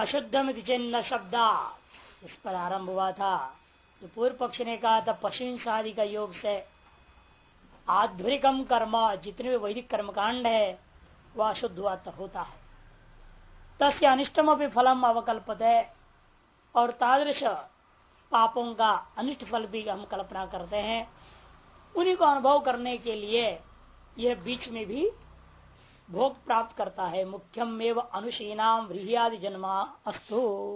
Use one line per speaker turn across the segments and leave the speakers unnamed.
अशुद्धम चिन्ह शब्दा इस पर आरंभ हुआ था। जो पूर्व पक्ष ने कहा था पशुहिंसादि का योग से आध्वरिकम कर्म, जितने भी वैदिक कर्मकांड है वह अशुद्ध होता है। तस्य अनिष्टम अपनी फलम अवकल्पत है, और तादृश पापों का अनिष्ट फल भी हम कल्पना करते हैं। उन्हीं को अनुभव करने के लिए यह बीच में भी भोग प्राप्त करता है। मुख्यम एवं अनुशीनाम व्रीह्यादि जन्मा अस्तु।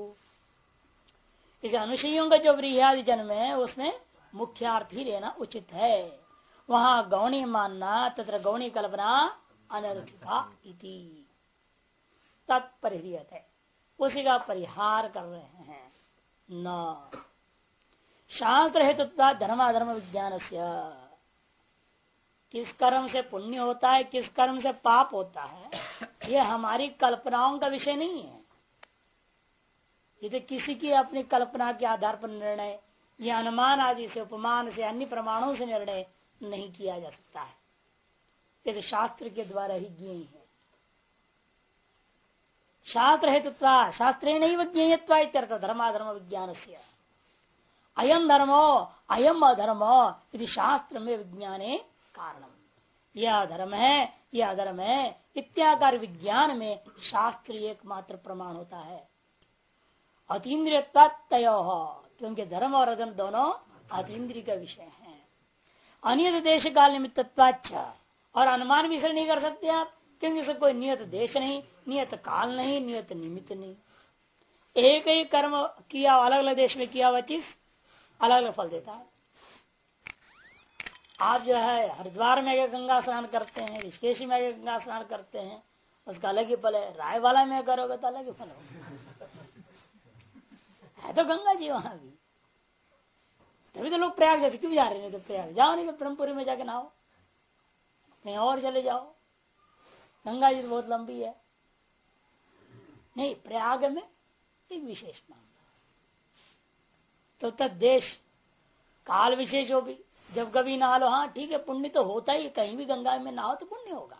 इस अनुशीयों का जो व्रीह्यादि जन्म है उसमें मुख्यार्थ ही लेना उचित है। वहां गौणी मानना तथा गौणी कल्पना अनर्थिका इति तत्परिहृत है, उसी का परिहार कर रहे हैं। न शास्त्र हेतुत्वा धर्माधर्म विज्ञान से, किस कर्म से पुण्य होता है किस कर्म से पाप होता है यह हमारी कल्पनाओं का विषय नहीं है। ये तो किसी की अपनी कल्पना के आधार पर निर्णय या अनुमान आदि से उपमान से अन्य प्रमाणों से निर्णय नहीं किया जा सकता है। ये तो शास्त्र के द्वारा ही ज्ञेय है। शास्त्र हेतुत्वा शास्त्रे नहीं ज्ञेयत्वा इत्यर्थ धर्माधर्म विज्ञान से। अयम धर्मो अयम अधर्मो यदि शास्त्र में विज्ञाने कारणम, यह धर्म है यह अधर्म है इत्याकार विज्ञान में शास्त्र एकमात्र प्रमाण होता है। अतीन्द्रिय तय, क्योंकि धर्म और अधर्म दोनों अतीन्द्रिय का विषय है। अनियत देश काल निमित्तत्वाच्च, और अनुमान भी नहीं कर सकते आप, क्योंकि इससे कोई नियत देश नहीं, नियत काल नहीं, नियत निमित्त नहीं। एक ही कर्म किया अलग अलग देश में किया हुआ चीज अलग अलग फल देता है। आप जो है हरिद्वार में गंगा स्नान करते हैं, ऋषिकेश में गंगा स्नान करते हैं, उसका अलग ही फल है। राय वाला में करोगे तो अलग ही फल होगा। है तो गंगा जी वहां भी, तभी तो लोग प्रयाग जाते। क्यों जा रहे हैं? तो प्रयाग जाओ, नहीं तो ब्रह्मपुरी में जाके नहाओ, कहीं और चले जाओ। गंगा जी तो बहुत लंबी है। नहीं, प्रयाग में एक विशेष मामला तो तद देश काल विशेष हो भी, जब कभी नहा लो, हाँ ठीक है, पुण्य तो होता ही, कहीं भी गंगा में नहाओ तो पुण्य होगा।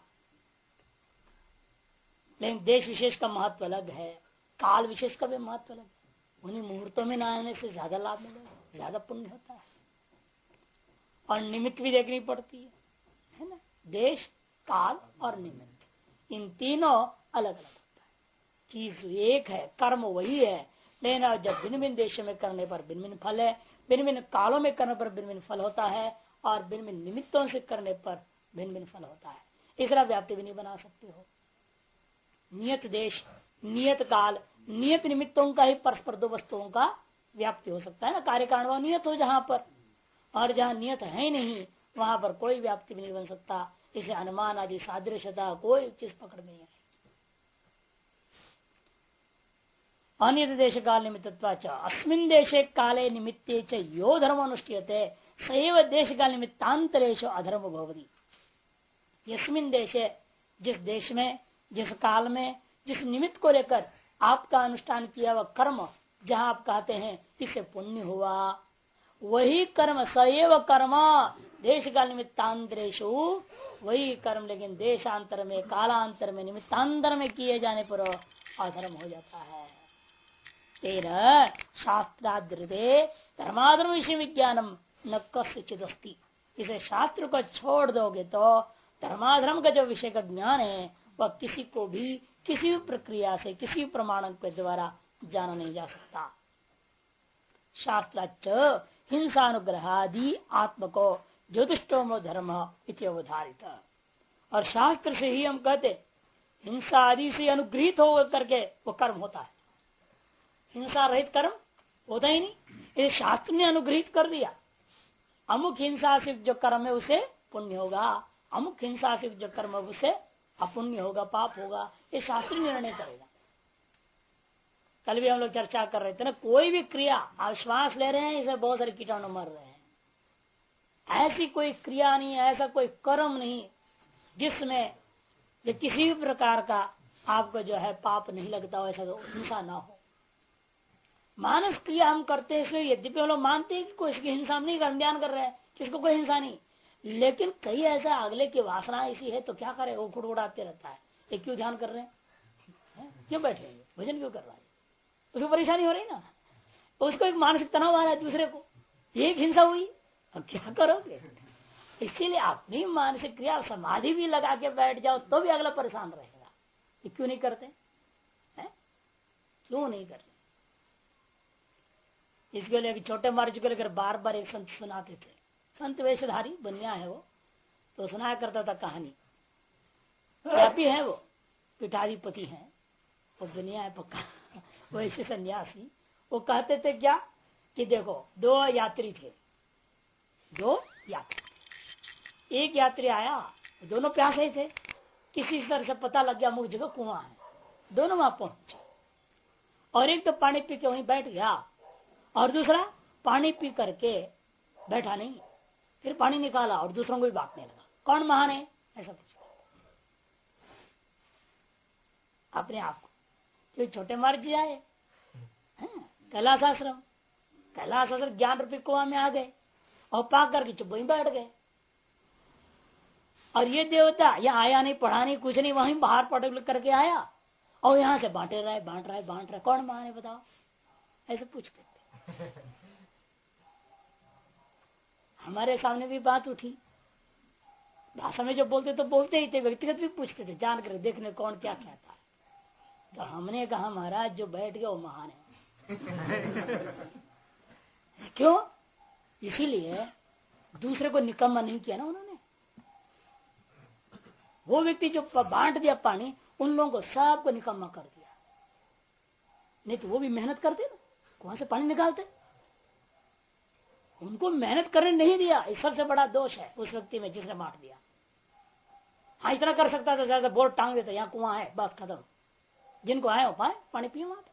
लेकिन देश विशेष का महत्व अलग है, काल विशेष का भी महत्व अलग है। उन्हीं मुहूर्तों में नहाने से ज्यादा लाभ मिलेगा, ज्यादा पुण्य होता है। और निमित्त भी देखनी पड़ती है ना, देश काल और निमित्त, इन तीनों अलग अलग होता है। चीज एक है, कर्म वही है, लेकिन जब भिन्न भिन्न देशों में करने पर भिन्न भिन्न फल है, भिन्न भिन्न कालों में करने पर भिन्न भिन्न फल होता है, और भिन्न भिन्न निमित्तों से करने पर भिन्न भिन्न फल होता है। इस तरह व्याप्ति भी नहीं बना सकते हो। नियत देश, नियत काल, नियत निमित्तों का ही परस्पर दो वस्तुओं का व्याप्ति हो सकता है ना। कार्य कारण नियत हो जहां पर, और जहां नियत है नहीं वहां पर कोई व्याप्ति भी नहीं बन सकता। इसे अनुमान आदि सादृश्यता कोई चीज पकड़ नहीं है। अनियत देश काल निमित्तत्वाच अस्मिन् देशे काले निमित्ते च यो धर्म अनुष्ठीयते सैव देश काल निमित्तांतरेषु अधर्म भवति। यस्मिन् देशे, जिस देश में, जिस काल में, जिस निमित्त को लेकर आपका अनुष्ठान किया हुआ कर्म जहां आप कहते हैं इससे पुण्य हुआ, वही कर्म सैव कर्म देश काल निमित्तांतरेषु, वही कर्म लेकिन देशांतर में, कालांतर में, निमित्तांतर में किए जाने पर अधर्म हो जाता है। तेरह शास्त्रादृते धर्माधर्म विषय विज्ञानम न कस्यचित् अस्ति। इसे शास्त्र को छोड़ दोगे तो धर्माधर्म का जो विषय का ज्ञान है वह किसी को भी किसी भी प्रक्रिया से, किसी भी प्रमाण के द्वारा जाना नहीं जा सकता। शास्त्राच हिंसानुग्रहादि आत्म को ज्योतिषोमो धर्म इत्यवधारित। और शास्त्र से ही हम कहते हिंसा आदि से अनुग्रहित हो करके वो कर्म होता है। हिंसा रहित कर्म होता ही नहीं, ये शास्त्र ने अनुग्रहित कर दिया। अमुक हिंसा से जो कर्म है उसे पुण्य होगा, अमुक हिंसा से जो कर्म है उसे अपुण्य होगा, पाप होगा, ये शास्त्र निर्णय करेगा। कल भी हम लोग चर्चा कर रहे थे ना, कोई भी क्रिया, आप श्वास ले रहे हैं इसमें बहुत सारे कीटाणु मर रहे हैं। ऐसी कोई क्रिया नहीं है, ऐसा कोई कर्म नहीं जिसमें जो किसी भी प्रकार का आपको जो है पाप नहीं लगता हो, ऐसा तो हिंसा ना हो। मानस क्रिया हम करते हैं, इसलिए यद्यपि हम लोग मानते हैं कि कोई इसकी हिंसा हम नहीं कर, ध्यान कर रहे हैं किसको कोई हिंसा नहीं, लेकिन कई ऐसा अगले की वासना ऐसी है तो क्या करे, वो खुड़खुड़ाते रहता है। ये क्यों ध्यान कर रहे हैं? क्यों बैठे हैं? भजन क्यों कर रहा है? उसको परेशानी हो रही ना, उसको एक मानसिक तनाव आ रहा है दूसरे को, एक हिंसा हुई, अब क्या करोगे। इसीलिए अपनी मानसिक क्रिया समाधि भी लगा के बैठ जाओ तो भी अगला परेशान रहेगा। ये क्यों नहीं करते है? क्यों नहीं करते? इसके लिए छोटे मार्च को लेकर बार बार एक संत सुनाते थे, संत वेशधारी बनिया है वो, तो सुनाया करता था कहानी। व्यापी है वो, पिठाधिपति है वो, बनिया है पक्का, वो ऐसे सन्यासी। वो कहते थे क्या कि देखो दो यात्री थे, दो यात्री, एक यात्री आया, दोनों प्यासे थे, किसी तरह से पता लग गया मुझ जगह कुआं है, दोनों वहां पहुंचे, और एक तो पानी पी के वहीं बैठ गया और दूसरा पानी पी करके बैठा नहीं, फिर पानी निकाला और दूसरों को भी बांटने लगा। कौन महान है ऐसा पूछता अपने आप को। तो छोटे मार्ग जी आए कैलाश आश्रम, कैलाश आश्रम ज्ञान रूपी कुआं में आ गए और पा करके चुप वहीं बैठ गए। और ये देवता यहाँ आया नहीं, पढ़ा नहीं, कुछ नहीं, वहीं बाहर पढ़ करके आया और यहाँ से बांट रहा है। कौन महान है बताओ, ऐसे पूछते थे। हमारे सामने भी बात उठी, भाषा में जो बोलते तो बोलते ही थे, व्यक्तिगत भी पूछते थे, जान कर देखने कौन क्या कहता है। तो हमने कहा महाराज जो बैठ गया वो महान है। क्यों? इसीलिए दूसरे को निकम्मा नहीं किया ना उन्होंने। वो व्यक्ति जो बांट दिया पानी, उन लोगों को सबको निकम्मा कर दिया। नहीं तो वो भी मेहनत करते ना, वहां से पानी निकालते, उनको मेहनत करने नहीं दिया। इस सबसे बड़ा दोष है उस व्यक्ति में जिसने बांट दिया। हाँ इतना कर सकता था, ज्यादा बोर्ड टांग देता, यहाँ कुआं है बस खत्म, जिनको आए वो पाए पानी पिए वहां।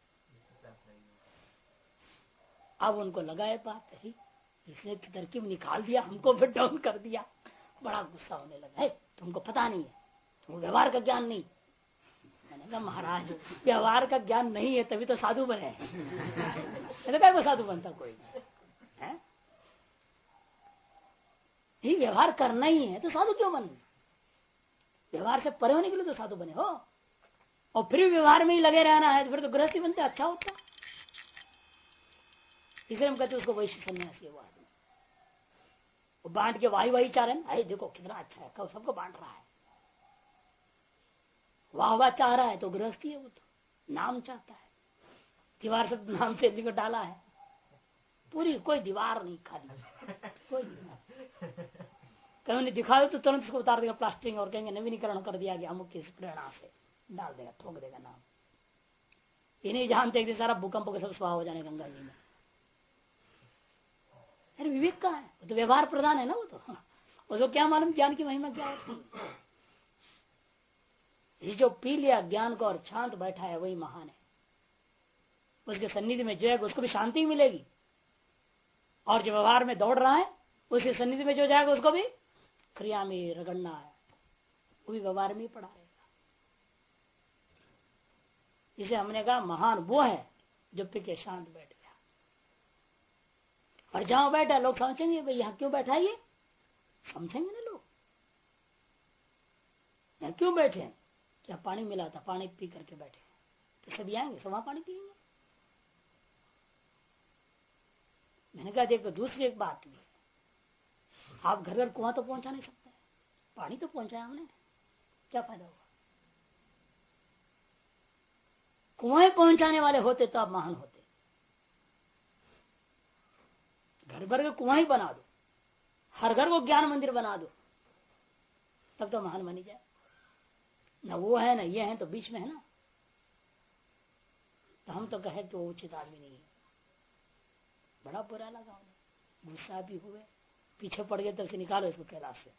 अब उनको लगाए बात ही, इसने तरकीब निकाल दिया, हमको फिर डाउन कर दिया। बड़ा गुस्सा होने लगा, है तुमको पता नहीं है, तुमको व्यवहार का ज्ञान नहीं। मैंने कहा महाराज व्यवहार का ज्ञान नहीं है तभी तो साधु बने। मैंने कहा वो साधु बनता कोई है? ही व्यवहार करना ही है तो साधु क्यों बने? व्यवहार से परे होने के लिए तो साधु बने हो, और फिर व्यवहार में ही लगे रहना है तो फिर तो गृहस्थी बनते अच्छा होता। इसलिए हम कहते उसको वैश्य सन्यासी है वो आदमी। वो बांट के वाही चारण, अरे देखो कितना अच्छा है, सबको बांट रहा है, वाह चाह रहा है तो गृहस्थी है। वो तो नाम चाहता है, दीवार से नाम से लिख डाला है पूरी, कोई दीवार नहीं खाली, कोई कहीं दिखा दो तो तुरंत उसको उतार देगा प्लास्टिक और कहेंगे नवीनीकरण कर दिया गया अमुक की प्रेरणा से, डाल देगा, ठोक देगा नाम। ये नहीं जानते एक दिन सारा भूकंप के सब स्वाहा हो जाने गंगा जी में। अरे विवेक का है, वो तो व्यवहार प्रधान है ना, वो तो उसको क्या मालूम ज्ञान की महिमा क्या होती है। ये जो पी लिया ज्ञान को और शांत बैठा है वही महान है। उसके सन्निधि में जो है उसको भी शांति मिलेगी, और जो व्यवहार में दौड़ रहा है उसके सन्निधि में जो जाएगा उसको भी क्रिया में रगड़ना है, वो भी व्यवहार में ही पड़ा रहेगा। इसे हमने कहा महान वो है जो पी के शांत बैठ गया। और जहां बैठा लोग समझेंगे भाई यहाँ क्यों बैठा, ये समझेंगे ना लोग, यहाँ क्यों बैठे, क्या पानी मिला था पानी पी करके बैठे, तो सभी आएंगे सब वहां पानी पिएंगे। मैंने कहा देखो दूसरी एक बात भी, आप घर घर कुआं तो पहुंचा नहीं सकते, पानी तो पहुंचाया हमने, क्या फायदा हुआ? कुएं पहुंचाने वाले होते तो आप महान होते। घर भर के कुआं ही बना दो, हर घर को ज्ञान मंदिर बना दो, तब तो महान बनी जाए। न वो है ना ये है, तो बीच में है ना, तो हम तो कहे कि वो उचित आदमी नहीं है। बड़ा बुरा लगा उन्हें, गुस्सा भी हुए, पीछे पड़ गए, तब से निकालो इसको कैलाश से।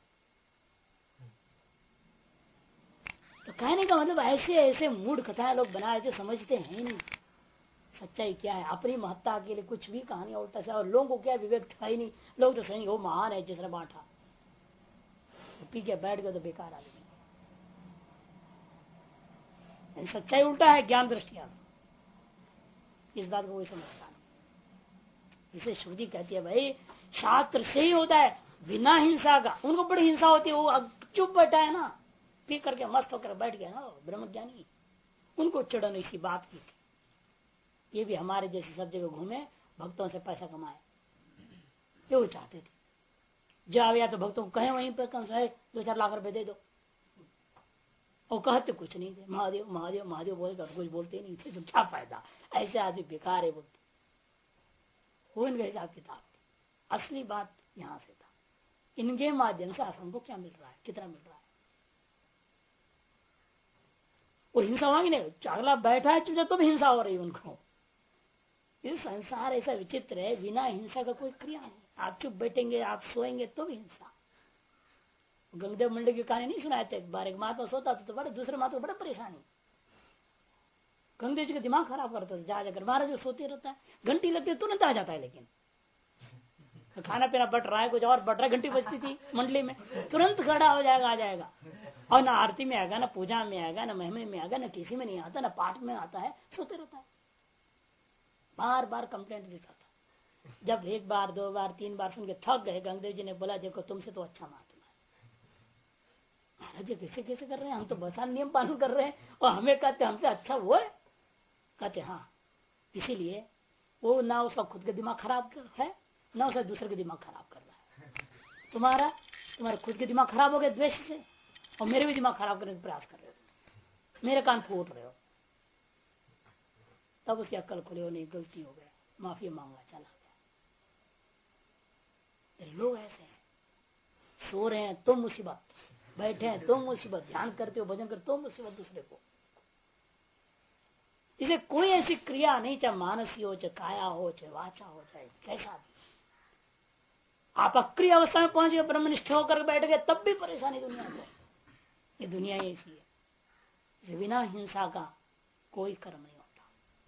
तो कहने का मतलब ऐसे ऐसे मूड कथाएं लोग बनाए थे, समझते हैं नहीं सच्चाई क्या है, अपनी महत्ता के लिए कुछ भी कहानी उल्टा से, और लोगों को क्या विवेक था ही नहीं। लोग तो सही वो महान है जिसने बांटा, तो पी के बैठ गए तो बेकार आदमी। सच्चाई उल्टा है ज्ञान दृष्टिया, इस बात को कोई समझता नहीं। इसे श्रुति कहती है भाई शास्त्र से ही होता है बिना हिंसा का। उनको बड़ी हिंसा होती है, वो चुप बैठा है ना, पी करके मस्त होकर बैठ गया ना ब्रह्मज्ञानी, उनको चिड़न इसी बात की थी। ये भी हमारे जैसे सब जगह घूमे, भक्तों से पैसा कमाए, ये वो चाहते थे। जो आ गया तो भक्तों को कहे वहीं पर कम से 2-4 लाख रुपए दे दो, और कहते कुछ नहीं थे, महादेव महादेव महादेव बोलेगा तो कुछ बोलते नहीं थे, तो क्या फायदा, ऐसे आदमी बेकार है बोलते। वो इनका हिसाब किताब, असली बात यहाँ से था। इनके माध्यम से आश्रम को क्या मिल रहा है, कितना मिल रहा है। वो हिंसा मांगी नहीं, अगला बैठा है चुपचाप तो भी हिंसा हो रही है उनको। ये संसार ऐसा विचित्र है, बिना हिंसा का कोई क्रिया नहीं। आप चुप बैठेंगे, आप सोएंगे तो भी हिंसा। गंगदेव मंडल की कहानी नहीं सुनाए थे, एक बार एक महात्मा सोता था तो बड़े दूसरे महात्मा को बड़ा परेशानी, गंगदेव जी का दिमाग खराब करता था। जा जाकर महाराज जो सोते रहता है, घंटी लगती है तुरंत आ जाता है, लेकिन खाना पीना बट रहा है, कुछ और बट रहा है, घंटी बजती थी मंडली में, तुरंत खड़ा हो जाएगा, आ जाएगा। और ना आरती में आएगा, ना पूजा में आएगा, ना महिमा में आएगा, ना किसी में नहीं आता, ना पाठ में आता है, सोते रहता है। बार बार कंप्लेंट देता था। जब 1 बार 2 बार 3 बार सुन के थक गए, गंगदेव जी ने बोला देखो तुमसे तो अच्छा महात्मा है, महाराज जी कैसे कैसे कर रहे हैं, हम तो बता नियम पालन कर रहे हैं और हमें कहते हमसे अच्छा वो है। कहते हाँ, इसीलिए वो ना उसका खुद का दिमाग खराब है, ना उसका दूसरे का दिमाग खराब कर रहा है। तुम्हारा खुद के दिमाग खराब हो गया द्वेष से, और मेरे भी दिमाग खराब करने का प्रयास कर रहे हो, मेरे कान फूट रहे हो। तब उसकी अक्ल खुले, हो नहीं गलती हो गया, माफी मांगा, चला गया। लोग ऐसे हैं, सो रहे हैं तो मुसीबत, बैठे हैं तो मुसीबत, ध्यान करते हो भजन करते तो मुसीबत दूसरे को। इसे कोई ऐसी क्रिया नहीं, चाहे मानसी हो, चाहे काया हो, चाहे वाचा हो, चाहे कैसा भी, आप अक्रिय अवस्था में पहुंच गए, ब्रह्मनिष्ठ होकर बैठ गए, तब भी परेशानी दुनिया को। ये दुनिया ही ऐसी है, बिना हिंसा का कोई कर्म नहीं होता।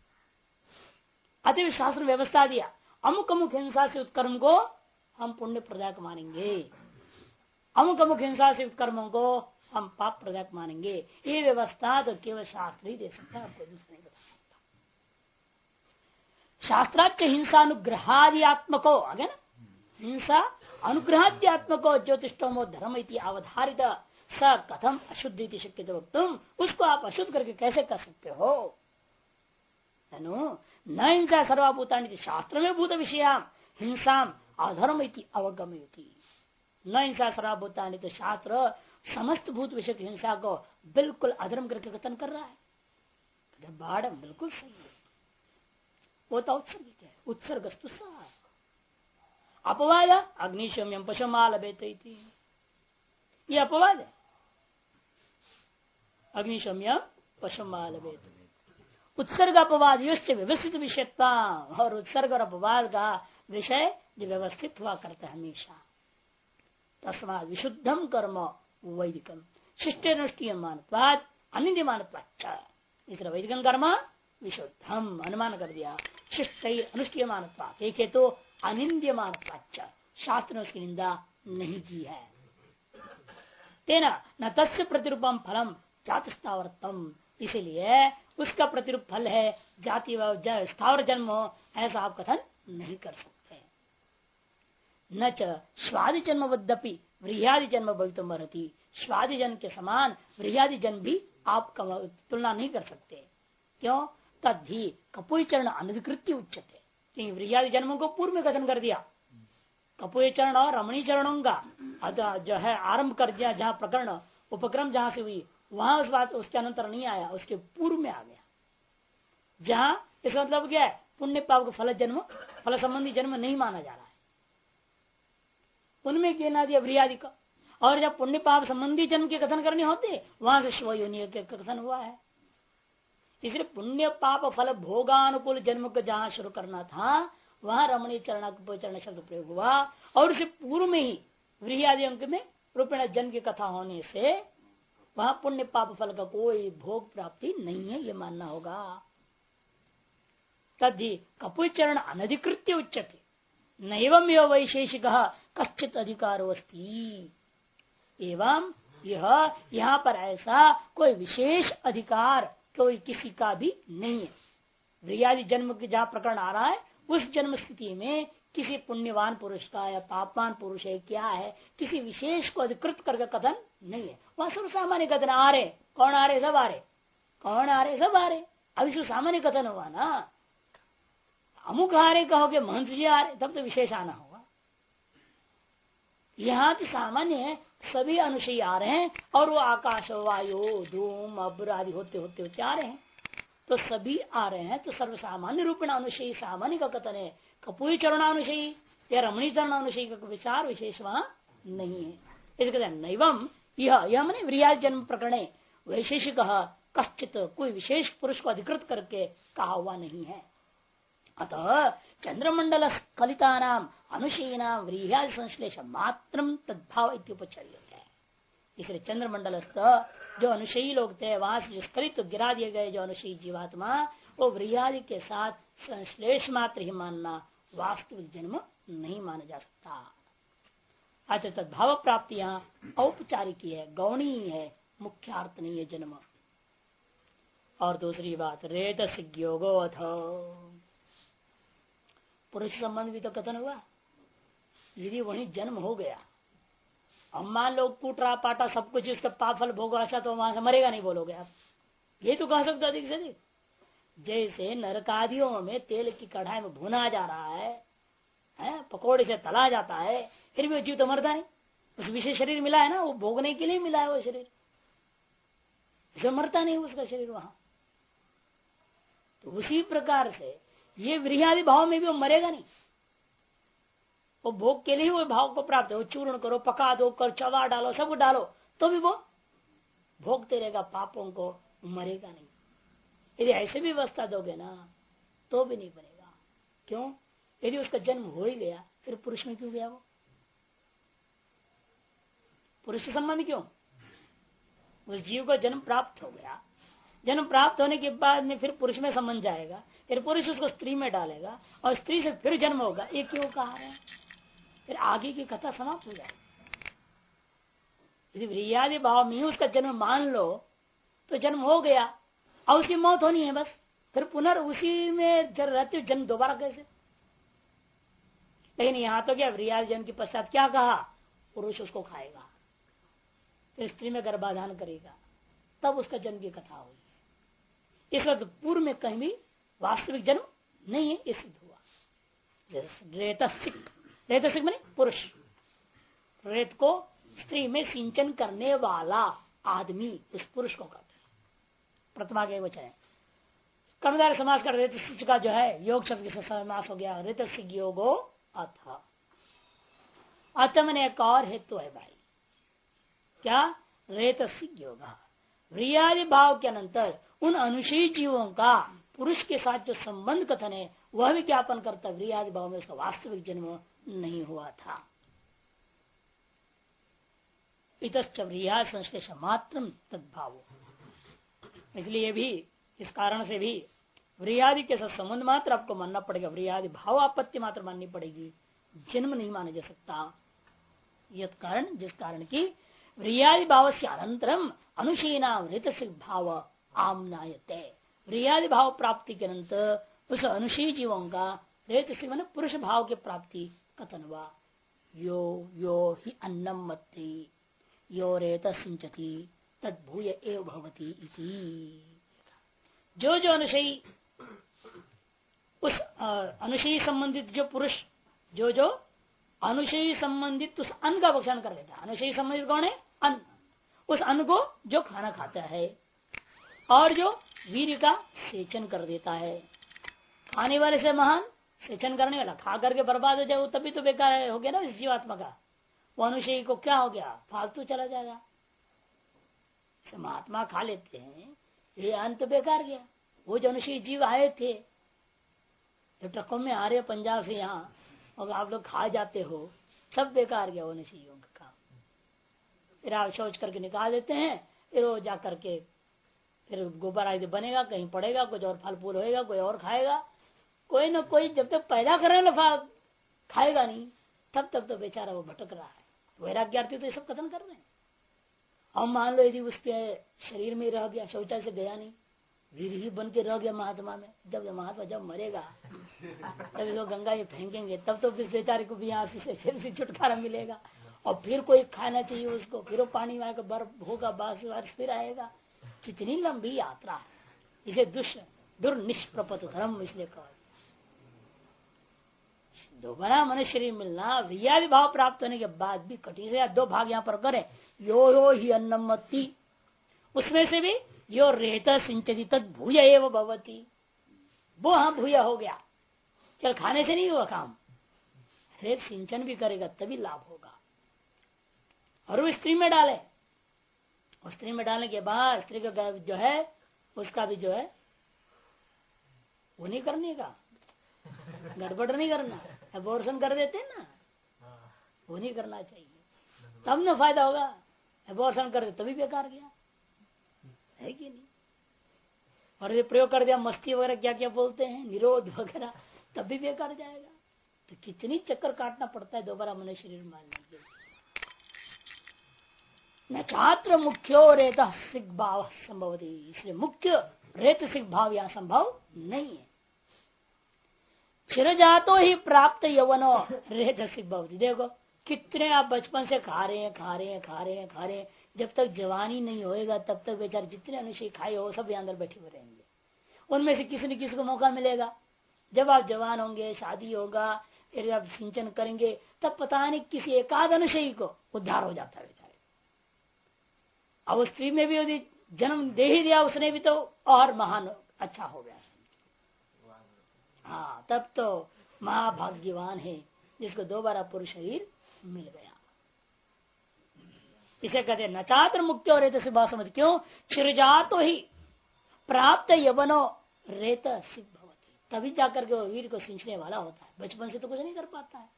अतः शास्त्र व्यवस्था दिया, अमुक अमुक हिंसा से उत्कर्म को हम पुण्य प्रदायक मानेंगे, अमुक अमुक हिंसा से उत्कर्मों को हम पाप प्रदायक मानेंगे। ये व्यवस्था तो केवल शास्त्र ही दे सकता है, आपको दूसरा नहीं बता सकता। शास्त्राच हिंसानुग्रहादियात्मको, आगे ना, हिंसा अनुग्रहाद्यात्मको ज्योतिषोमो धर्म इति अवधारित स कथम अशुद्धि शक्य वक्तुम, उसको आप अशुद्ध करके कैसे कर सकते हो। न हिंसा सर्वभूतानि शास्त्र में भूत विषया हिंसा अधर्म इति अवगमयति। न हिंसा सर्वभूतानि, तो शास्त्र समस्त भूत विषय की हिंसा को बिल्कुल अधर्म करके कथन कर रहा है। बाढ़ बिल्कुल सही है, वो तो उत्सर्गिक है, उत्सर्गस्तु सा अपवाद अग्निशम्यम पशुमाल बेती, ये अपवाद है। अग्निशम्यम पशुमाल बेत, उत्सर्ग अपवाद व्यवस्थित विषयता, और उत्सर्ग और अपवाद का विषय जो व्यवस्थित हुआ करता है हमेशा। तस्मात् विशुद्धम कर्म वैदिकम शिष्टनुष्ठीय मानत्वात् अनिंद्य मानत्वाच्च, इसलिए वैदिकम कर्म विशुद्धम अनुमान कर दिया, शिष्ट अनुष्ठीय मानत्वात्, एक है तो अनिंद्य मानत्वाच्च, शास्त्र ने उसकी निंदा नहीं की है। तेना न तस्य प्रतिरूपम फलम जातस्थावरतम, इसीलिए उसका प्रतिरूप फल है जाति व स्थावर जन्म हो, ऐसा आप कथन नहीं कर सकते। न च स्वादि जन्म वद्यपि व्रीहादि जन्म भवितुम अर्हति, स्वादि जन्म के समान व्रीहादि जन्म भी आप तुलना नहीं कर सकते। क्यों? तद्धि कपूय चरण अनधिकृत्य उच्चते, क्योंकि व्रीहादि जन्मों को पूर्व में कथन कर दिया। कपूय चरण और रमणी चरणों का जो है आरंभ कर दिया, जहाँ प्रकरण उपक्रम जहां से हुई वहां उस बात उसके अनंतर नहीं आया, उसके पूर्व में आ गया। जहां इसका मतलब क्या है, पुण्य पाप का फल संबंधी जन्म नहीं माना जा रहा है, उनमें कहना दिया व्रीहादि का। और जब पुण्य पाप संबंधी जन्म के कथन करने होते वहां से शिव योनि के कथन हुआ है। इसलिए पुण्य पाप फल भोगानुकूल जन्म को जहां शुरू करना था वहां रमणीय चरण शब्द प्रयोग हुआ, और उससे पूर्व में ही व्रीहादि अंक में रूपेण जन्म की कथा होने से वहां पुण्य पाप फल का कोई भोग प्राप्ति नहीं है, ये मानना होगा। तद्धि कपूय चरण अनधिकृत्य उच्चते नैवम एवं वैशेषिक कश्चित अधिकारो अस्ति, एवं यह यहाँ पर ऐसा कोई विशेष अधिकार कोई किसी का भी नहीं है। व्रीहादि जन्म के जहाँ प्रकरण आ रहा है उस जन्म स्थिति में किसी पुण्यवान पुरुष का या पापवान पुरुष है क्या है, किसी विशेष को अधिकृत करके कथन नहीं है। वह सब सामान्य कथन आ रहे, कौन आ रहे, सब आ रहे, कौन आ रहे, सब आ रहे। अब इसको सामान्य कथन हुआ ना, अमुक आ रहे कहोगे, महंत जी आ रहे, तब तो विशेष आना होगा। यहाँ तो सामान्य है, सभी अनुषयी आ रहे हैं और वो आकाश वायु धूम अब्र आदि होते होते होते आ रहे हैं, तो सभी आ रहे हैं। तो सर्वसामान्य रूपेण अनुषयी सामान्य का कथन है। कपूरी चरणानुषयी या रमणी चरणानुषयी का विचार विशेष वहां नहीं है। इसे कहते हैं नैवम यह मैंने व्रियाज जन्म प्रकरणे वैशेषिक कश्चित कोई विशेष पुरुष को अधिकृत करके कहा हुआ नहीं है। अतः चंद्रमंडल स्खलिता नाम अनुशीना व्रीह्यादि संश्लेष मात्र तद्भाव इत्युपचर्यते है। इसलिए चंद्रमंडलस्थ जो अनुशयी लोग थे, वहां से जो स्खलित गिरा दिए गए जो अनुशयी जीवात्मा, वो व्रीह्यादि के साथ संश्लेष मात्र ही मानना, वास्तविक जन्म नहीं माना जा सकता। अतः तद्भाव प्राप्ति यहाँ औपचारिक ही है, गौणी है, मुख्यार्थ नहीं है जन्म। और दूसरी बात रेतसिक योगो अथ पुरुष संबंध भी तो कथन हुआ। यदि वही जन्म हो गया, अब मान लो कूटरा पाटा सब कुछ उसका पाफल भोग आशा, तो वहां से मरेगा नहीं बोलोगे आप, ये तो कह सकते अधिक से अधिक। जैसे नरकादियों में तेल की कढ़ाई में भुना जा रहा है, पकौड़े से तला जाता है, फिर भी वो जीव तो मरता नहीं। उस विशेष शरीर मिला है ना, वो भोगने के लिए मिला है वो शरीर, जो मरता नहीं उसका शरीर वहां। तो उसी प्रकार से ये व्रीह्यादि भाव में भी वो मरेगा नहीं, वो भोग के लिए वो भाव को प्राप्त है। वो चूर्ण करो, पका दो, कर चवा डालो, सब डालो, तो भी वो भोगते रहेगा पापों को, मरेगा नहीं। यदि ऐसे भी अवस्था दोगे ना तो भी नहीं बनेगा। क्यों? यदि उसका जन्म हो ही गया, फिर पुरुष में क्यों गया? वो पुरुष से संबंध क्यों? उस जीव को जन्म प्राप्त हो गया, जन्म प्राप्त होने के बाद में फिर पुरुष में संबंध जाएगा, फिर पुरुष उसको स्त्री में डालेगा और स्त्री से फिर जन्म होगा, ये क्यों कहा है? फिर आगे की कथा समाप्त हो जाएगी। यदि व्रीह्यादि भाव में उसका जन्म मान लो तो जन्म हो गया और उसकी मौत होनी है बस, फिर पुनर्उसी में रहते जन्म दोबारा कैसे? लेकिन यहां तो क्या व्रीह्यादि जन्म के पश्चात क्या कहा? पुरुष उसको खाएगा, फिर स्त्री में गर्भाधान करेगा, तब उसका जन्म की कथा हुई है। इस वक्त पूर्व में कहीं भी वास्तविक जन्म नहीं है, ये सिद्ध हुआ। रेतसिक माने पुरुष, रेत को स्त्री में सिंचन करने वाला आदमी, उस पुरुष को कहते हैं। प्रथमा के वचन कर्मधारय समास का रेतसिक का जो है योग शब्द से समास हो गया, रेतसिक योगो अथ। अथ मैंने एक और हेतु है भाई, क्या? रेतसिक योग। व्रीह्यादि भाव के अनंतर उन अनुशील जीवों का पुरुष के साथ जो संबंध कथन है, वह भी ज्ञापन करता व्रीह्यादि भाव में उसका वास्तविक जन्म नहीं हुआ था। इतश्च व्रीह्यादि संश्लेष मात्र तद्भाव। इसलिए भी, इस कारण से भी व्रीह्यादि के साथ संबंध मात्र आपको मानना पड़ेगा, व्रीह्यादि भाव आपत्ति मात्र माननी पड़ेगी, जन्म नहीं माना जा सकता। यह कारण, जिस कारण की व्रीह्यादि भाव से अनंतरम अनुशीना रेतसिक भाव आमनायते। व्रीह्यादि भाव प्राप्ति के अनंतर उस अनुशील जीवों का रेतसिक माने पुरुष भाव की प्राप्ति कथन हुआ। यो यो ही अन्नम मत्ति यो रेत सिंचती तद्भूय एव भवति इति। जो जो अनुशयी, उस अनुशयी संबंधित जो पुरुष, जो जो अनुशयी संबंधित उस अन्न का भक्षण कर लेता है। अनुशयी संबंधित कौन है? अन्न। उस अन्न को जो खाना खाता है और जो वीर्य का सेचन कर देता है। खाने वाले से महान सेचन करने वाला, खा करके बर्बाद हो जाए वो तभी तो बेकार हो गया ना इस जीवात्मा का। वो अनुशयी को क्या हो गया? फालतू चला जाएगा। महात्मा खा लेते हैं, ये अन्न तो बेकार गया। वो जो अनुशयी जीव आए थे, जो ट्रकों में आ रहे पंजाब से यहाँ, और आप लोग खा जाते हो, सब बेकार गया अनुशयियों का काम। फिर आप सोच करके निकाल देते हैं, फिर वो जा करके फिर गोबर आदि बनेगा, कहीं पड़ेगा, कुछ और फल फूल होएगा, कोई और खाएगा। कोई ना कोई जब तक पैदा करे ना खाएगा नहीं, तब तक तो बेचारा वो भटक रहा है। वैराग्यार्थी तो ये सब कथन कर रहे हैं। अब मान लो यदि उसके शरीर में रह गया, शौचालय से गया नहीं, वीर ही बन के रह गया महात्मा में, जब महात्मा जब मरेगा तब इसको गंगा ये फेंकेंगे, तब तो फिर बेचारे को भी यहाँ से छुटकारा मिलेगा। और फिर कोई खाना चाहिए उसको, फिर वो पानी में बर्फ होगा, बास फिर आएगा। कितनी लंबी यात्रा है। इसे दुर्निष्प्रपत धर्म इसलिए कहा। दोबारा मनुष्य शरीर मिलना व्रियादि भाव प्राप्त होने के बाद भी कठिन से दो भाग यहाँ पर करें, यो ही अन्नमति, उसमें से भी यो रेत सिंचती तद भूय एव भवती, वो हाँ भूय हो गया, चल खाने से नहीं हुआ काम, रेत सिंचन भी करेगा तभी लाभ होगा। और वो स्त्री में डाले, और स्त्री में डालने के बाद स्त्री का जो है उसका भी जो है वो नहीं करने का, गड़बड़ नहीं करना, एबॉर्शन कर देते हैं ना, वो नहीं करना चाहिए, तब ना फायदा होगा। एबॉर्शन कर दे तभी बेकार गया है कि नहीं। और ये प्रयोग कर दिया मस्ती वगैरह क्या क्या बोलते हैं, निरोध वगैरह, तब भी बेकार जाएगा। तो कितनी चक्कर काटना पड़ता है दोबारा मनुष्य शरीर मारने के लिए। न छात्र मुख्यो रेत सिख भाव संभव, इसलिए मुख्य रेत सिख भाव यहां संभव नहीं है। चिरजातो ही प्राप्त यवनो रेत सिख भवती, देखो कितने आप बचपन से खा रहे हैं, जब तक जवानी नहीं होएगा तब तक बेचारे जितने अनुष्य खाए हो सब अंदर बैठे हुए रहेंगे। उनमें से किसी न किसी को मौका मिलेगा, जब आप जवान होंगे, शादी होगा, फिर आप सिंचन करेंगे, तब पता नहीं किसी एकाध अनुषयी को उद्धार हो जाता है बेचारे। अब स्त्री में भी यदि जन्म दे ही दिया उसने भी तो और महान अच्छा हो गया। हाँ, तब तो महाभाग्यवान है जिसको दोबारा पुरुष शरीर मिल गया। इसे कहते नचात्र मुक्ति और रेत से बासमति, क्यों चिरजातो ही प्राप्त यवनो रेत सिद्ध भवती, तभी जाकर के वो वीर को सिंचने वाला होता है, बचपन से तो कुछ नहीं कर पाता है।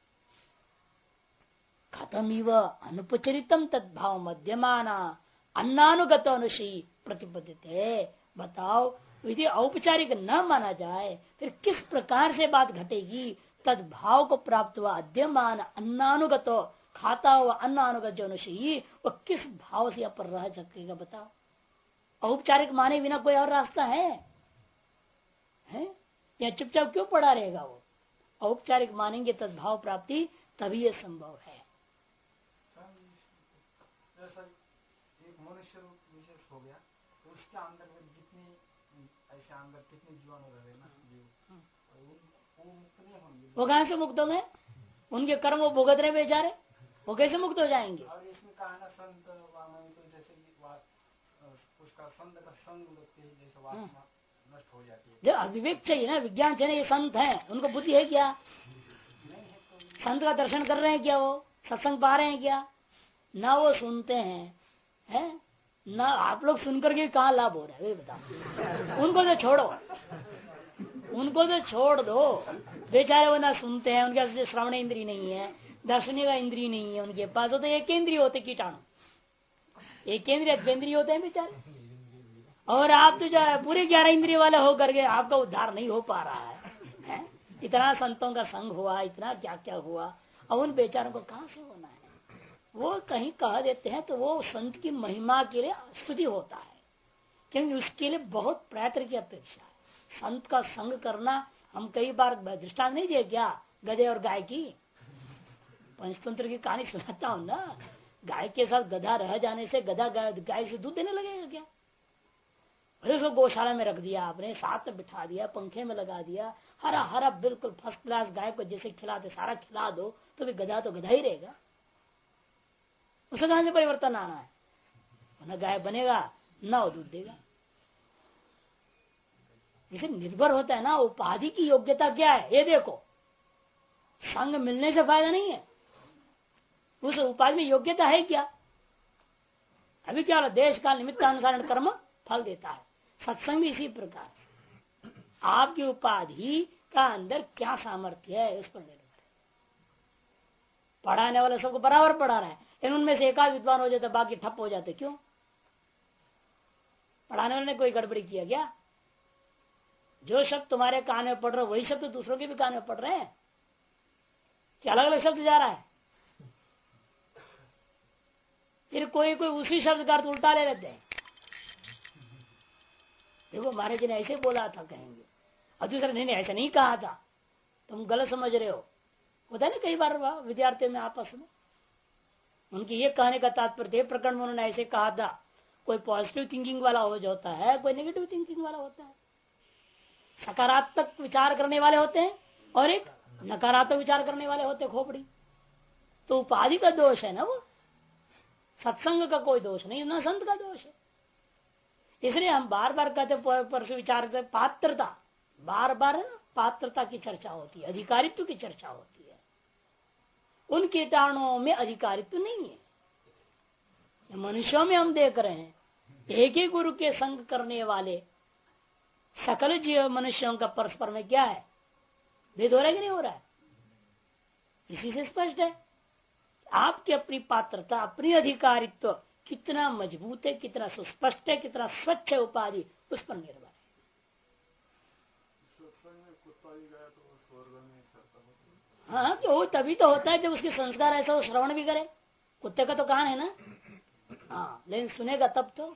खतमिव अनुपचरितम तद्भाव मध्यमाना अन्नानुगत अनुषयी प्रतिपद्यते, बताओ यदि औपचारिक न माना जाए फिर किस प्रकार से बात घटेगी। तद्भाव को प्राप्त हुआ अद्यमान अन्नानुगत, खाता हुआ अन्नानुगत जो अनुषयी वो किस भाव से यहाँ पर रह सकेगा बताओ। औपचारिक माने बिना कोई और रास्ता है? या चुपचाप क्यों पड़ा रहेगा वो? औपचारिक मानेंगे तद्भाव प्राप्ति तभी ये संभव है।
एक मनुष्य विशेष हो गया तो उसके अंदर जितने ऐसे अंदर कितने जीवाणु रहे ना जीव, वो मुक्त नहीं होंगे।
वो कहां से मुक्त हो गए? उनके कर्म वो भुगत रहे बेचारे, वो कैसे मुक्त हो जाएंगे?
और इसमें कहा ना संत तो जैसे उसका संत का संग जैसे वासना नष्ट हो जाती है।
जब विवेक चाहिए ना, विज्ञान चाहिए। ये संत है, उनको बुद्धि है क्या? संत का दर्शन कर रहे हैं क्या? वो सत्संग पा रहे हैं क्या? ना वो सुनते हैं ना आप लोग सुनकर के कहाँ लाभ हो रहा है वे बताओ। उनको तो छोड़ो, उनको तो छोड़ दो बेचारे, वो ना सुनते हैं, उनके पास श्रवण इंद्री नहीं है, दर्शनीय का इंद्री नहीं है उनके पास, तो एक इंद्रिय होते कीटाणु, एक इंद्रिय होते हैं बेचारे। और आप तो जो पूरे 11 इंद्रिय वाले हो करके आपका उद्धार नहीं हो पा रहा है? इतना संतों का संग हुआ, इतना क्या क्या हुआ, अब उन बेचारों को कहाँ से होना है? वो कहीं कह देते हैं तो वो संत की महिमा के लिए स्तुति होता है, क्योंकि उसके लिए बहुत प्रयत्न की अपेक्षा है। संत का संग करना, हम कई बार दृष्टांत नहीं दिए क्या गधे और गाय की? पंचतंत्र की कहानी सुनाता हूँ ना, गाय के साथ गधा रह जाने से गधा गाय से दूध देने लगेगा क्या? अरे उसको गौशाला में रख दिया आपने, साथ में बिठा दिया, पंखे में लगा दिया, हरा हरा बिल्कुल फर्स्ट क्लास गाय को जैसे खिलाते सारा खिला दो, तो भी गधा तो गधा ही रहेगा। उसे कहां से परिवर्तन आना है? न गाय बनेगा न वो दूध देगा। इसे निर्भर होता है ना उपाधि की योग्यता क्या है। ये देखो, संग मिलने से फायदा नहीं है, उस उपाधि में योग्यता है क्या? अभी क्या हो, देश काल निमित्तानुसार कर्म फल देता है। सत्संग भी इसी प्रकार, आपकी उपाधि का अंदर क्या सामर्थ्य है उस पर निर्भर है। पढ़ाने वाले सबको बराबर पढ़ा रहा है, उनमें से एकाध विद्वान हो जाता, बाकी ठप हो जाते। क्यों? पढ़ाने वाले ने कोई गड़बड़ी किया क्या? जो शब्द तुम्हारे कान में पढ़ रहे हो वही शब्द तो दूसरों के भी कान में पढ़ रहे हैं, क्या अलग अलग शब्द जा रहा है? फिर कोई कोई उसी शब्द का अर्थ उल्टा ले लेते हैं। देखो महाराज जी ने ऐसे बोला था कहेंगे, और दूसरा नहीं ऐसा नहीं कहा था, तुम गलत समझ रहे हो। होता है ना कई बार विद्यार्थियों में आपस में, उनके ये कहने का तात्पर्य प्रकरण में उन्होंने ऐसे कहा था। कोई पॉजिटिव थिंकिंग वाला हो जाता है, कोई नेगेटिव थिंकिंग वाला होता है। सकारात्मक विचार करने वाले होते हैं और एक नकारात्मक विचार करने वाले होते खोपड़ी, तो उपाधि का दोष है ना वो, सत्संग का कोई दोष नहीं, ना संत का दोष है। इसलिए हम बार बार कहते परसु विचार करते पात्रता, बार बार है ना पात्रता की चर्चा होती है, अधिकारित्व की चर्चा होती है। उन कीटाणुओं में अधिकारित्व नहीं है। मनुष्यों में हम देख रहे हैं एक ही गुरु के संग करने वाले सकल जीव मनुष्यों का परस्पर में क्या है, भेद हो रहा है कि नहीं हो रहा है? इसी से स्पष्ट है आपकी अपनी पात्रता, अपनी अधिकारित्व कितना मजबूत है, कितना सुस्पष्ट है, कितना स्वच्छ है उपाधि, उस पर निर्भर है। हाँ कि वो तभी तो होता है जब उसके संस्कार ऐसा हो, श्रवण भी करे। कुत्ते का तो कान है ना, हाँ, लेकिन सुनेगा तब तो।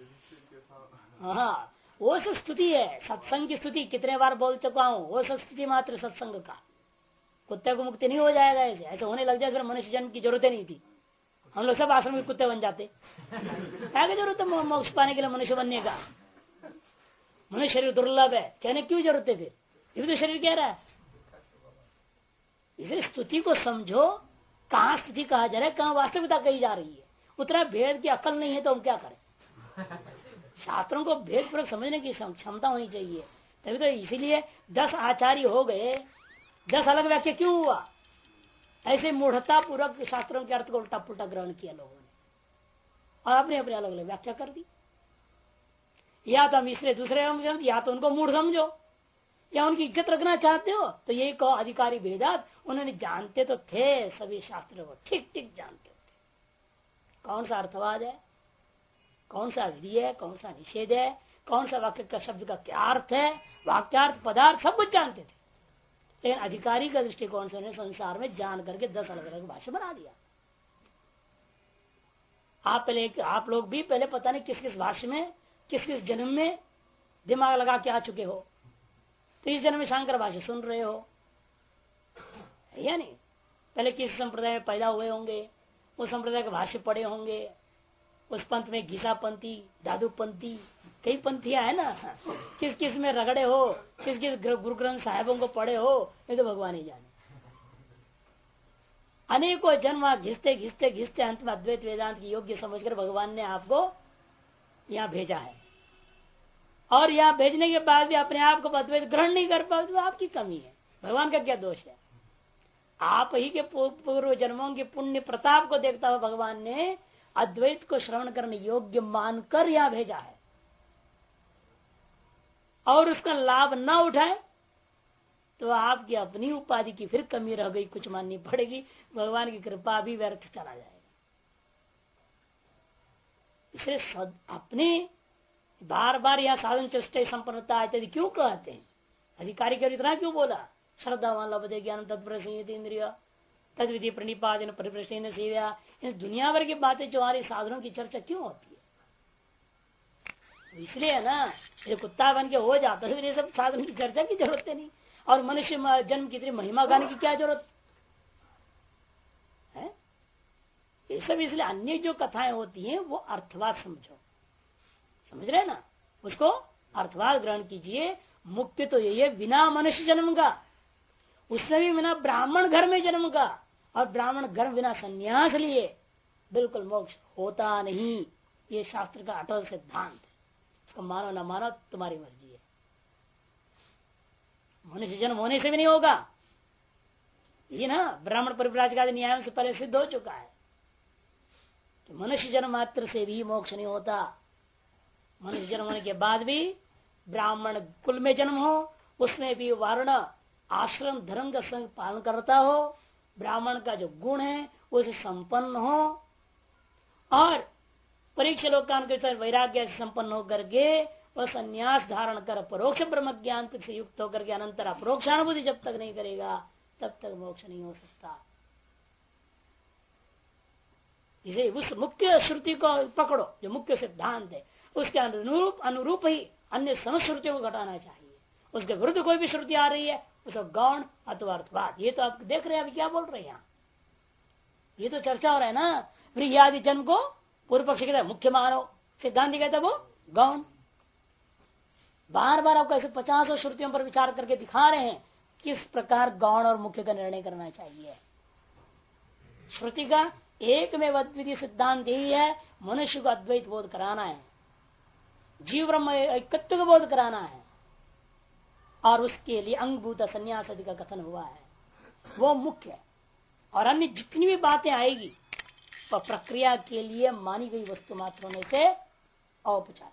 हाँ, वो सब स्तुति है, सत्संग की स्तुति कितने बार बोल चुका हूँ, वो सब स्तुति मात्र सत्संग का। कुत्ते को मुक्ति नहीं हो जाएगा, ऐसे ऐसे होने लग जाए फिर मनुष्य जन्म की जरूरत नहीं थी, हम लोग सब आश्रम में कुत्ते बन जाते। क्या जरूरत है मोक्ष पाने के लिए मनुष्य बनने का? मनुष्य शरीर दुर्लभ है कहने क्यों जरूरत है फिर, ये भी तो शरीर कह रहा है। इसलिए स्तुति को समझो, कहाँ स्तुति कहा जा रहा है, कहाँ वास्तविकता कही जा रही है। उतना भेद की अकल नहीं है तो हम क्या करें? शास्त्रों को भेद पूर्वक समझने की क्षमता होनी चाहिए। तभी तो इसीलिए 10 आचार्य हो गए, 10 अलग व्याख्या क्यों हुआ? ऐसे मूढ़ता पूर्वक शास्त्रों के अर्थ को उल्टा पुल्टा ग्रहण किया लोगों ने और अपने अपने अलग अलग व्याख्या कर दी। या तो हम इसलिए दूसरे या तो उनको मूढ़ समझो, या उनकी इज्जत रखना चाहते हो तो यही कहो अधिकारी भेदात। उन्होंने जानते तो थे सभी शास्त्रों को, ठीक ठीक जानते थे कौन सा अर्थवाद है, कौन सा विधि है, कौन सा निषेध है, कौन सा वाक्य का शब्द का क्या अर्थ है, वाक्यार्थ पदार्थ सब कुछ जानते थे। लेकिन अधिकारी का दृष्टिकोण से उन्हें संसार में जान करके 10 अलग अलग भाषा बना दिया। आप लोग भी पहले पता नहीं किस किस भाषा में किस किस जन्म में दिमाग लगा के आ चुके हो, तो इस जन्म में शंकर भाषा सुन रहे हो या नहीं? पहले किस संप्रदाय में पैदा हुए होंगे, उस संप्रदाय के भाष्य पढ़े होंगे, उस पंथ में घिसा पंथी, दादू पंथी, कई पंथियां है ना, किस किस में रगड़े हो, किस किस गुरु ग्रंथ साहिबों को पढ़े हो, ये तो भगवान ही जाने। अनेकों जन्म घिसते घिसते घिसते अंत में अद्वैत वेदांत की योग्य समझकर भगवान ने आपको यहाँ भेजा है। और यहाँ भेजने के बाद भी अपने आप को अद्वैत ग्रहण नहीं कर पाओ तो आपकी कमी है, भगवान का क्या दोष है? आप ही के पूर्व जन्मों के पुण्य प्रताप को देखता हुआ भगवान ने अद्वैत को श्रवण करने योग्य मानकर यहाँ भेजा है, और उसका लाभ न उठाए तो आपकी अपनी उपाधि की फिर कमी रह गई, कुछ माननी पड़ेगी, भगवान की कृपा भी व्यर्थ चला जाएगा। इसे अपने बार बार यहाँ साधन चेष्टा संपन्नता इत्यादि क्यों कहते हैं? अधिकारी के इतना क्यों बोला? श्रद्धावान लभते ज्ञान तत्प्रसंगित इंद्रिय तद्विधि प्रणिपादन परिप्रश्न सेव्या, दुनिया भर की बातें जो हमारे साधनों की चर्चा क्यों होती है? इसलिए ना ये कुत्ता बन के हो जाता है, ये सब साधन की चर्चा की जरूरत नहीं, और मनुष्य जन्म की इतनी महिमा गाने की क्या जरूरत है? ये सब इसलिए अन्य जो कथाएं होती हैं वो अर्थवाद समझो, समझ रहे ना, उसको अर्थवाद ग्रहण कीजिए। मुक्ति तो यही है बिना मनुष्य जन्म का, उसने भी बिना ब्राह्मण घर में जन्म का, और ब्राह्मण घर बिना संन्यास लिए बिल्कुल मोक्ष होता नहीं। ये शास्त्र का अटल सिद्धांत है, इसको मानो न मानो तुम्हारी मर्जी है। मनुष्य जन्म होने से भी नहीं होगा, ये ना ब्राह्मण परिव्राज का न्याय से पहले सिद्ध हो चुका है कि मनुष्य जन्म मात्र से भी मोक्ष नहीं होता। मनुष्य जन्म होने के बाद भी ब्राह्मण कुल में जन्म हो, उसमें भी वर्ण आश्रम धर्म का संग पालन करता हो, ब्राह्मण का जो गुण है उसे संपन्न हो, और परीक्षा लोकान के वैराग्य से संपन्न होकर के वह संन्यास धारण कर परोक्ष ब्रह्म ज्ञान से युक्त होकर के अनंतर अपरोक्षानुभूति जब तक नहीं करेगा तब तक मोक्ष नहीं हो सकता। इसे उस मुख्य श्रुति को पकड़ो जो मुख्य सिद्धांत है, उसके अनुरूप ही अन्य समश्रुतियों को घटाना चाहिए। उसके विरुद्ध कोई भी श्रुति आ रही है उसको गौण अथवा अर्थवाद, ये तो आप देख रहे हैं अभी क्या बोल रहे हैं यहाँ, ये तो चर्चा हो रहा है ना। प्रियादि जन्म को पूर्व पक्ष कहता है मुख्य मानव, सिद्धांत कहता है वो गौण। बार बार आपको ऐसे 50 श्रुतियों पर विचार करके दिखा रहे हैं किस प्रकार गौण और मुख्य का निर्णय करना चाहिए। श्रुति का एक में अद्वितीय सिद्धांत यही है, मनुष्य को अद्वैत बोध कराना है, जीव ब्रह्म एकत्व को बोध कराना है, और उसके लिए अंगभूत संन्यास आदि का कथन हुआ है, वो मुख्य है। और अन्य जितनी भी बातें आएगी वह प्रक्रिया के लिए मानी गई वस्तु मात्र होने से औपचारिक।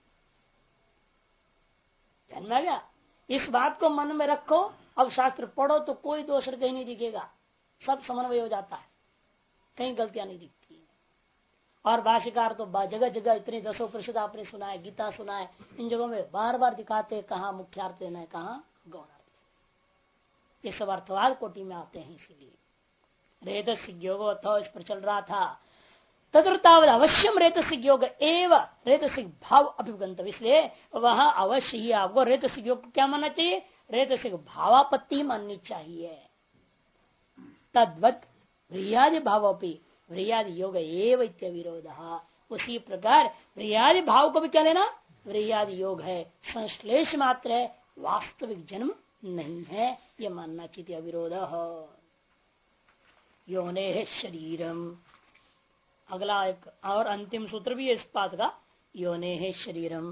ध्यान में आ गया। इस बात को मन में रखो, अब शास्त्र पढ़ो तो कोई दोष कहीं नहीं दिखेगा, सब समन्वय हो जाता है, कहीं गलतियां नहीं दिखती है। और भाष्यकार तो जगह जगह इतने 10% आपने सुना है, गीता सुना है, इन जगहों में बार बार दिखाते हैं कहाँ मुख्यार्थ लेना है, कहाँ गौणार्थ। ये सब अर्थवाद कोटि में आते हैं। इसीलिए रेतस्य योगो अथवा इस पर चल रहा था, तदुर्तावद अवश्यम रेतस्य योग एवं रेतस्य भाव अभिगंतव्य। इसलिए वह अवश्य ही आपको रेतस्य योग को क्या मानना चाहिए, रेतस्य भावापत्ति माननी चाहिए। तद्वत व्रियादि भावोपि व्रियादि योग एव विरोध। उसी प्रकार व्रियादि भाव को भी क्या लेना, व्रियादि योग है, संश्लेष मात्र है, वास्तविक जन्म नहीं है, ये मानना चाहिए अविरोध। योने शरीरम, अगला एक और अंतिम सूत्र भी है इस बात का, योने है शरीरम।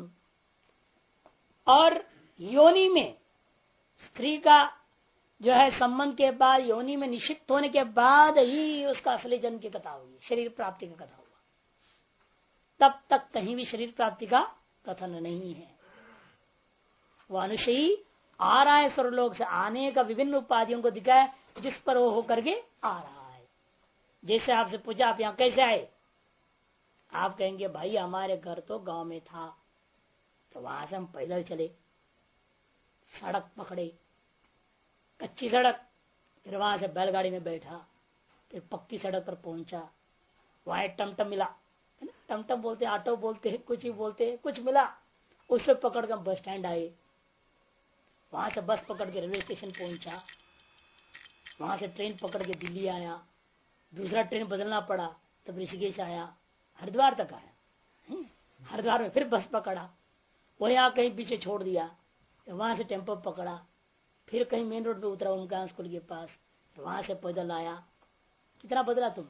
और योनि में स्त्री का जो है संबंध के बाद, योनि में निषिद्ध होने के बाद ही उसका असली जन्म की कथा हुई, शरीर प्राप्ति का कथा हुआ। तब तक कहीं भी शरीर प्राप्ति का कथन नहीं है। वह अनुशयी आ रहा है स्वर्लोक से, आने का विभिन्न उपाधियों को दिखाया जिस पर वो होकर के आ रहा है। जैसे आपसे पूछा आप यहाँ कैसे आए, आप कहेंगे भाई हमारे घर तो गांव में था, तो वहां से हम पैदल चले, सड़क पकड़े, कच्ची सड़क, फिर वहां से बैलगाड़ी में बैठा, फिर पक्की सड़क पर पहुंचा, वहां टमटम मिला, टमटम बोलते ऑटो बोलते हैं, कुछ ही बोलते हैं, कुछ मिला, उससे पकड़ कर बस स्टैंड आए, वहां से बस पकड़ के रेलवे स्टेशन पहुंचा, वहां से ट्रेन पकड़ के दिल्ली आया, दूसरा ट्रेन बदलना पड़ा, तब ऋषिकेश आया, हरिद्वार तक आया, हरिद्वार में फिर बस पकड़ा, वही कहीं पीछे छोड़ दिया, वहां से टेम्पो पकड़ा, फिर कहीं मेन रोड पे उतरा ओमकार स्कूल के पास, वहां से पैदल आया। कितना बदला तुम।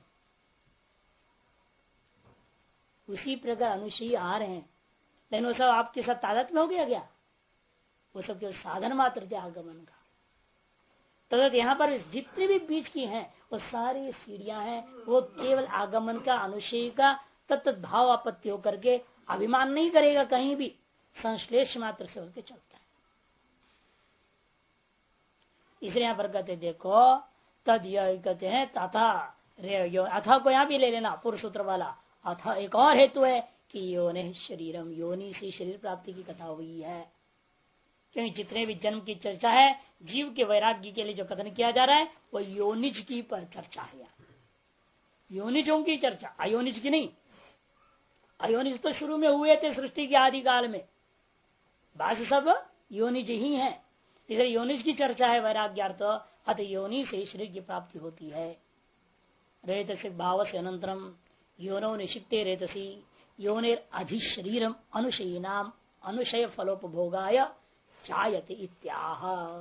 उसी प्रकार अनुष्यी आ रहे हैं, लेकिन वो सब आपके साथ तादाद में हो गया क्या, वो सब केवल साधन मात्र थे आगमन का। तो यहाँ पर जितने भी बीच की हैं वो सारी सीढ़ियां हैं, वो केवल आगमन का अनुशयी का तत्त भाव आपत्ति होकर के अभिमान नहीं करेगा, कहीं भी संश्लेष मात्र से होकर चलता है। इसलिए यहाँ पर कहते देखो तद कहते हैं तथा अथा को यहाँ भी ले लेना पुरुष सूत्र वाला। अथा एक और हेतु है कि योनि शरीरम, योनि से शरीर प्राप्ति की कथा हुई है। क्योंकि जितने भी जन्म की चर्चा है, जीव के वैराग्य के लिए जो कथन किया जा रहा है वो योनिज की पर चर्चा है। योनिजों की चर्चा, अयोनिज की नहीं। अयोनिज तो शुरू में हुए थे सृष्टि के आदि काल में, बाकी सब योनिज ही है। इधर योनिज की चर्चा है वैराग्यार्थ, अत योनि से शरीर की प्राप्ति होती है। रेतसी भाव से अनंतरम योनो निषिप्ते रेतसी योनिर अधिशरीरम अनुशयी नाम अनुशय फलोपभोगाय चायते इत्याह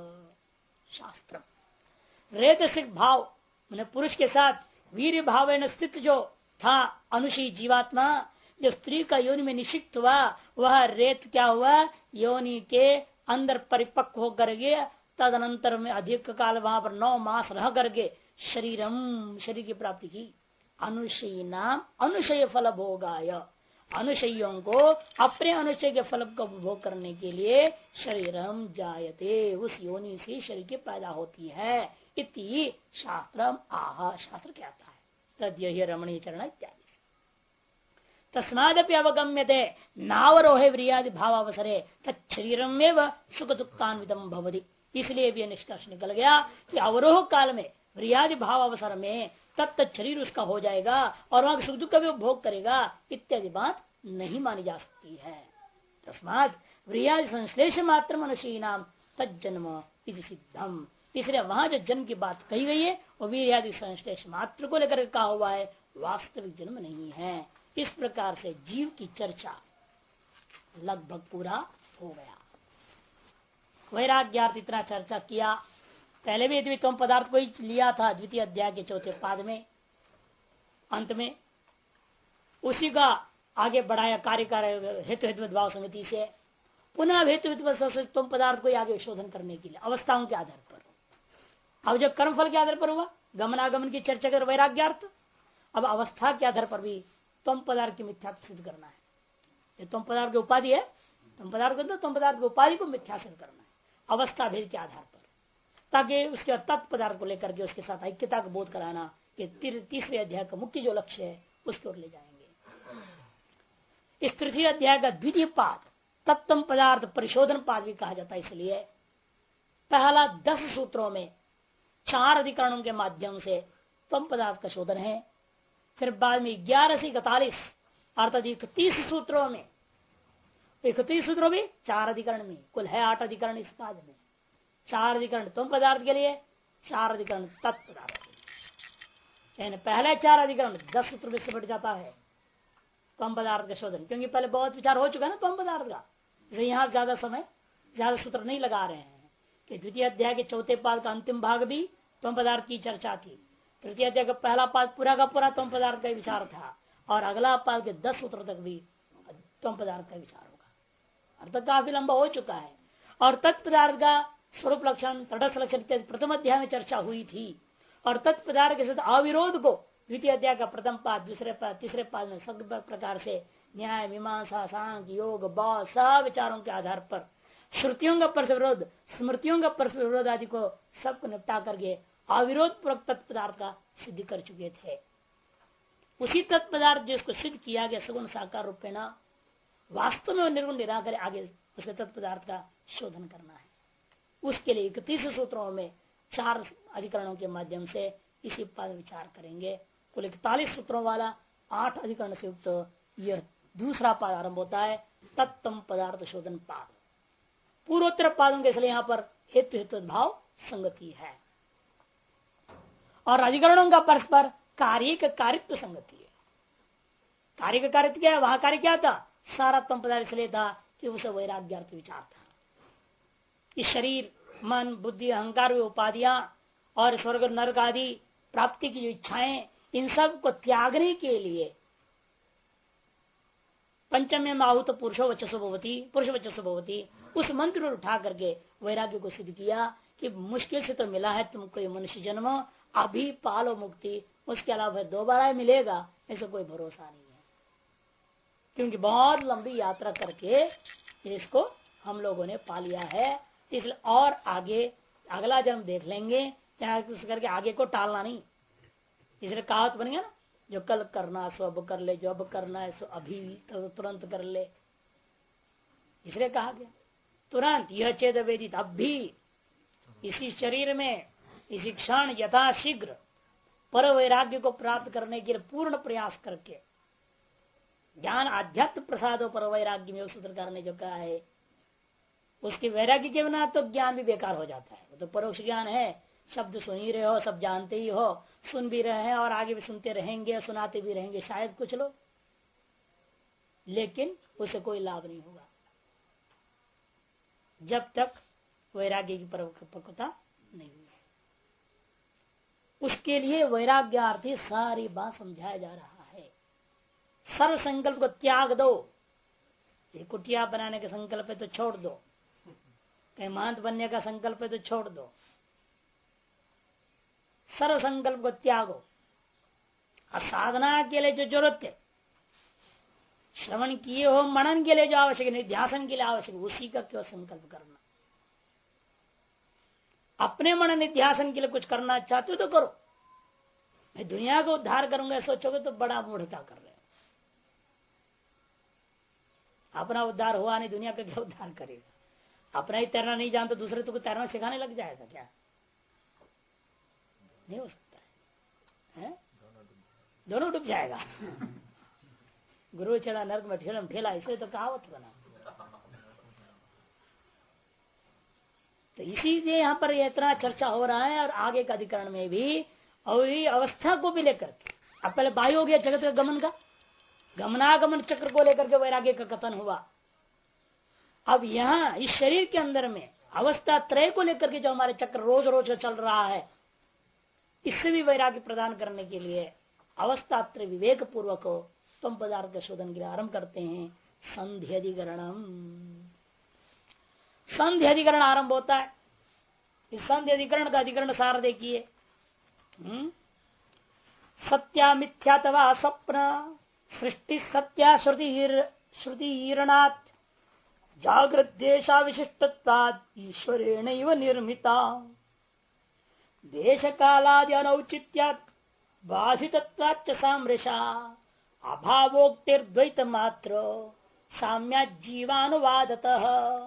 शास्त्रम। रेतसिक भाव मैंने पुरुष के साथ वीर भाव स्थित जो था अनुशयी जीवात्मा, जो स्त्री का योनि में निषिक्त हुआ, वह रेत क्या हुआ, योनि के अंदर परिपक्व होकर गया। तदनंतर में अधिक काल वहां पर 9 मास रह करके शरीरम, शरीर की प्राप्ति की। अनुशयी नाम अनुशय फल भोगाय, अनुशयों को अपने अनुशय के फल का उपभोग करने के लिए शरीरम जायते, उस योनि से शरीर की पैदा होती है। इति शास्त्रम आह, शास्त्र कहता है। तद यही रमणीय चरण इत्यादि। तस्मादपि अवगम्यते नावरोहे व्रियादि भाव अवसरे तत्शरीरम एव सुख दुखान्वितम भवति। इसलिए भी निष्कर्ष निकल गया कि अवरोह काल में व्रियादि भाव अवसर में तत्त शरीर उसका हो जाएगा और वहां सुख दुख का भी उपभोग करेगा, इत्यादि बात नहीं मानी जा सकती है। तस्मात् व्रियादि संश्लेष मात्र मनुष्य नाम तज्जन्म इति सिद्धम। इसलिए वहां जो जन्म की बात कही गई है वो व्रियादि संश्लेष मात्र को लेकर कहा हुआ है, वास्तविक जन्म नहीं है। इस प्रकार से जीव की चर्चा लगभग पूरा हो गया। वैराग्यार्थ इतना चर्चा किया, पहले भी यदि तुम पदार्थ को ही लिया था द्वितीय अध्याय के चौथे पाद में अंत में, उसी का आगे बढ़ाया कार्य हेतु हेतु भाव संगति से, पुनः हेतु तुम पदार्थ को आगे शोधन करने के लिए अवस्थाओं के आधार पर। अब जब कर्मफल के आधार पर हुआ गमनागमन की चर्चा कर वैराग्यार्थ, अब अवस्था के आधार पर भी तुम पदार्थ की मिथ्या सिद्ध करना है। ये तुम पदार्थ की उपाधि है, तुम पदार्थ को तुम पदार्थ की उपाधि को मिथ्या सिद्ध करना है अवस्था भेद के आधार पर, ताकि उसके तत्व पदार्थ को लेकर के उसके साथ ऐक्यता का बोध कराना, ये तीसरे अध्याय का मुख्य जो लक्ष्य है उसकी ओर ले जाएंगे। इस तृतीय अध्याय का द्वितीय पाद तत्व पदार्थ परिशोधन पाद भी कहा जाता है। इसलिए पहला 10 सूत्रों में 4 अधिकरणों के माध्यम से तम पदार्थ का शोधन है। फिर बाद में 11 से 41 अर्थात 31 सूत्रों में, 31 सूत्रों भी 4 अधिकरण में, कुल है 8 अधिकरण इस पाद में। 4 अधिकरण तम पदार्थ के लिए, 4 अधिकरण तत्व पदार्थ के लिए। पहले 4 अधिकरण 10 सूत्र में से बढ़ जाता है तम पदार्थ का शोधन, क्योंकि पहले बहुत विचार हो चुका है ना तम पदार्थ का, इसलिए यहाँ ज्यादा समय ज्यादा सूत्र नहीं लगा रहे हैं कि द्वितीय अध्याय के चौथे पाद का अंतिम भाग भी तम पदार्थ की चर्चा थी। तृतीय अध्याय का पहला पाद पूरा का पूरा तम पदार्थ का विचार था, और अगला पाद के 10 सूत्र तक भी तम पदार्थ का विचार होगा। अर्थात काफी लंबा हो चुका है। और तत्पदार्थ का स्वरूप लक्षण, तटस्थ लक्षण इत्यादि प्रथम अध्याय में चर्चा हुई थी, और तत्पदार्थ के साथ अविरोध को द्वितीय अध्याय का प्रथम पाद, दूसरे पाद, तीसरे पाद में सब प्रकार से न्याय, मीमांसा, सांख्य, योग, बौद्ध सब विचारों के आधार पर श्रुतियों का परस्पर विरोध, स्मृतियों का परस्पर विरोध आदि को सबको निपटा करके अविरोध पूर्वक तत्पदार्थ का सिद्ध कर चुके थे। उसी तत्पदार्थ जिसको सिद्ध किया गया सगुण साकार रूपेण, वास्तव में निर्गुण निराकर आगे उसके तत्पदार्थ का शोधन करना है। उसके लिए 31 सूत्रों में 4 अधिकरणों के माध्यम से इसी पाद विचार करेंगे। कुल 41 सूत्रों वाला 8 अधिकरण से युक्त यह दूसरा पाद आरंभ होता है, तत्तम पदार्थ शोधन पाद। पूर्वोत्तर पादों के इसलिए यहाँ पर हेतु हेतु भाव संगति है, और अधिकरणों का परस्पर कार्य का कारित्व संगति है। कार्य का कारित्व क्या है? वहां कार्य क्या था? सारा तम पदार्थ इसलिए था कि उसे वैराग्यार्थ विचार था। इस शरीर, मन, बुद्धि, अहंकार, उपाधियां और स्वर्ग नरक आदि प्राप्ति की जो इच्छाएं, इन सब को त्यागने के लिए पंचम्य में आहूत पुरुषो वचसो भवति, पुरुष वचसो भवति, उस मंत्र को उठा करके वैराग्य को सिद्ध किया कि मुश्किल से तो मिला है तुमको ये मनुष्य जन्म, अभी पालो मुक्ति, उसके अलावा दोबारा मिलेगा ऐसा कोई भरोसा नहीं है। क्योंकि बहुत लंबी यात्रा करके इसको हम लोगों ने पा लिया है, इसलिए और आगे अगला जन्म देख लेंगे, करके आगे को टालना नहीं। इसलिए कहावत बन गया ना, जो कल करना सो अब कर ले, जो अब करना है सो अभी तुरंत कर ले। इसलिए कहा गया तुरंत यह चेद वेदित, अब भी इसी शरीर में इसी क्षण यथाशीघ्र पर वैराग्य को प्राप्त करने के लिए पूर्ण प्रयास करके ज्ञान आध्यात्म प्रसादों पर वैराग्य में सूत्रकार ने जो कहा है, उसके वैराग्य के बिना तो ज्ञान भी बेकार हो जाता है। वो तो परोक्ष ज्ञान है, शब्द सुन ही रहे हो, सब जानते ही हो, सुन भी रहे हैं और आगे भी सुनते रहेंगे, सुनाते भी रहेंगे शायद कुछ लोग, लेकिन उसे कोई लाभ नहीं होगा जब तक वैराग्य की परिपक्वता नहीं है। उसके लिए वैराग्यार्थी सारी बात समझाया जा रहा है। सर्व संकल्प को त्याग दो, ये कुटिया बनाने का संकल्प है तो छोड़ दो, कहीं महंत बनने का संकल्प है तो छोड़ दो, सर्व संकल्प को त्यागो। और साधना के लिए जो जरूरत है, श्रवण किए हो, मनन के लिए जो आवश्यक है, निध्यासन के लिए आवश्यक, उसी का क्यों संकल्प करना। अपने मन निध्यासन के लिए कुछ करना चाहते हो तो करो, मैं दुनिया को उद्धार करूंगा सोचोगे तो बड़ा मूर्खता कर रहे हो। अपना उद्धार हुआ नहीं, दुनिया का क्या उद्धार करेगा। अपना ही तैरना नहीं जानता, दूसरे तो तैरना सिखाने लग जाएगा क्या? नहीं हो सकता है? दोनों डूब जाएगा। गुरु चढ़ा नर्क में ठेलम ठेला, इसे तो कहावत बना। तो इसीलिए यहाँ पर इतना चर्चा हो रहा है, और आगे का अधिकरण में भी और अवस्था को भी लेकर के, अब पहले बाह्य हो गया जगत का गमन का, गमनागमन चक्र को लेकर के वैराग्य का कथन हुआ। अब यहाँ इस शरीर के अंदर में अवस्था त्रय को लेकर के जो हमारे चक्र रोज रोज चल रहा है, इससे भी वैराग्य प्रदान करने के लिए अवस्थात्र विवेक पूर्वक तुम पदार्थ का शोधन के लिए आरंभ करते हैं। संधि अधिकरणम, संधि अधिकरण आरंभ होता है। इस संधि अधिकरण का अधिकरण सार देखिए। सत्या मिथ्यातवा स्वप्न सृष्टि सत्या श्रुतिरणात् जागृत देशा विशिष्टत्वात् ईश्वरेण निर्मिता देश कालादि अनौचित्यात् बाधितत्वाच्च सामृषा अभावोक्तिर्द्वैत मात्र साम्या जीवानुवादतः।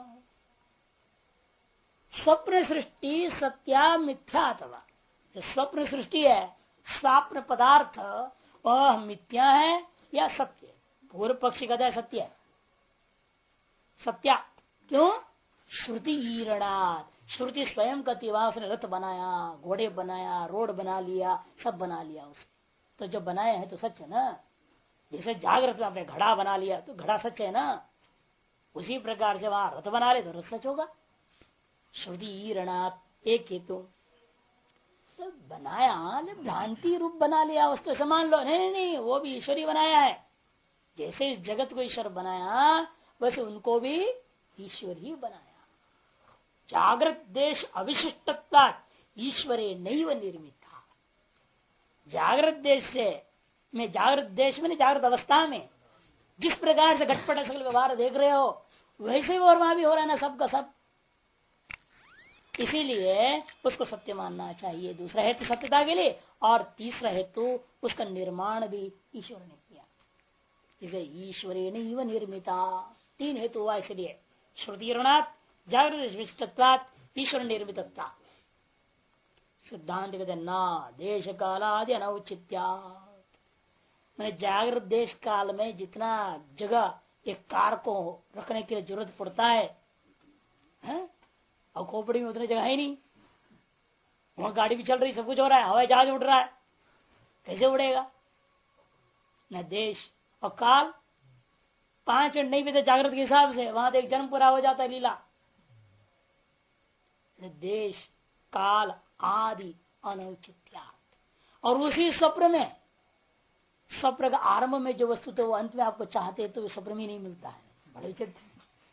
स्वप्न सृष्टि सत्या मिथ्यातवा, स्वप्न सृष्टि है, स्वप्न पदार्थ वह मिथ्या है या सत्य? पूर्व पक्षी कहता है सत्य है। सत्या क्यों? श्रुति ईरणात्, श्रुति स्वयं कहती वहां उसने रथ बनाया, घोड़े बनाया, रोड बना लिया, सब बना लिया उसने, तो जो बनाए हैं तो सच है ना। जैसे जागृत में आपने घड़ा बना लिया तो घड़ा सच है ना, उसी प्रकार से वहां रथ बना ले तो रथ सच होगा। श्रुति ईरणात् एक हेतु तो बनाया, भ्रांति रूप बना लिया वस्तु से मान लो, नहीं नहीं वो भी ईश्वर ही बनाया है। जैसे इस जगत को ईश्वर बनाया वैसे उनको भी ईश्वर ही बनाया। जागृत देश अविशिष्टता ईश्वरे नैव निर्मिता। जागृत देश से में, जागृत देश में जागृत अवस्था में जिस प्रकार से घटपट सकल व्यवहार देख रहे हो वैसे और वहां भी हो रहा है ना, सबका सब। इसीलिए उसको सत्य मानना चाहिए। दूसरा हेतु सत्यता के लिए, और तीसरा हेतु उसका निर्माण भी ईश्वर ने किया, इसे ईश्वरे नैव निर्मिता। तीन हेतु हुआ इसलिए, श्रुति ऋणात्, जागृत विशिष्टत्वात्, ईश्वर निर्मितत्वा। सिद्धांत कहते ना देश कालादि अनौचित्या, मैंने जागृत देश काल में जितना जगह एक कार को रखने की जरूरत पड़ता है और खोपड़ी में उतनी जगह है नहीं, वहां गाड़ी भी चल रही, सब कुछ हो रहा है, हवाई जहाज उड़ रहा है, कैसे उड़ेगा? न देश और काल 5 मिनट नहीं बीते जागृत के हिसाब से, वहां तो एक जन्म पूरा हो जाता है लीला। देश काल आदि अनौचित्या, और उसी स्वप्न में, स्वप्न का आरंभ में जो वस्तु तो वो अंत में आपको चाहते तो स्वप्न में नहीं मिलता है। बड़े चित्र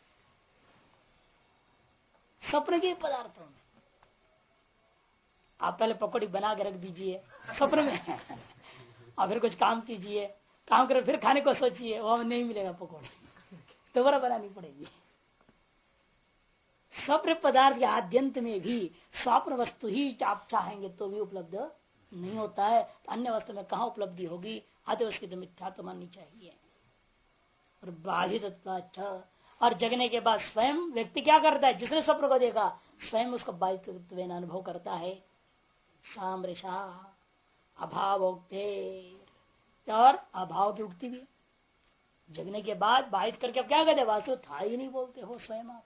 स्वप्न के पदार्थों में आप पहले पकौड़ी बना के रख दीजिए स्वप्न में और फिर कुछ काम कीजिए, काम कर फिर खाने को सोचिए, वहां नहीं मिलेगा पकौड़ी, दोबारा बनानी पड़ेगी। स्वप्न पदार्थ के आद्यंत में भी स्वप्न वस्तु ही आप चाहेंगे तो भी उपलब्ध नहीं होता है, तो अन्य वस्तु में कहाँ उपलब्धि होगी? आते उसकी तो मिथ्या तो माननी चाहिए। और बाधित, और जगने के बाद स्वयं व्यक्ति क्या करता है? जिसने स्वप्न को देखा स्वयं उसका बाधित अनुभव करता है। सामृषा अभाव, और अभाव की उक्ति भी जगने के बाद बाधित करके अब क्या कहते? वास्तव था ही नहीं बोलते हो स्वयं आप।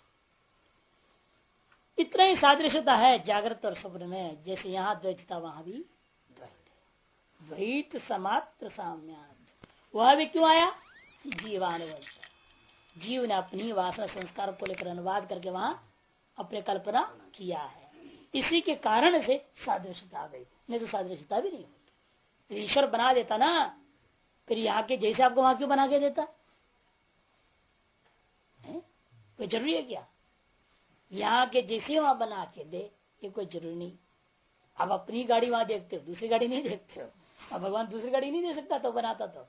इतना ही सादृश्यता है जागृत और स्वप्न में, जैसे यहाँ द्वैतता वहां भी द्वैत। द्वैत समात्र साम्यात्, वह भी क्यों आया? जीवानुवद, जीव ने अपनी वासना संस्कार को लेकर अनुवाद करके वहां अपने कल्पना किया है, इसी के कारण से सादृश्यता आ गई, नहीं तो सादृश्यता भी नहीं होती। ईश्वर बना देता ना, फिर यहाँ के जैसे आपको वहां क्यों बना के देता? कोई जरूरी है क्या? यहाँ के जैसे वहां बना के दे, ये कोई जरूरी नहीं। अब अपनी गाड़ी वहां देखते हो, दूसरी गाड़ी नहीं देखते हो। अब भगवान दूसरी गाड़ी नहीं दे सकता तो बनाता तो।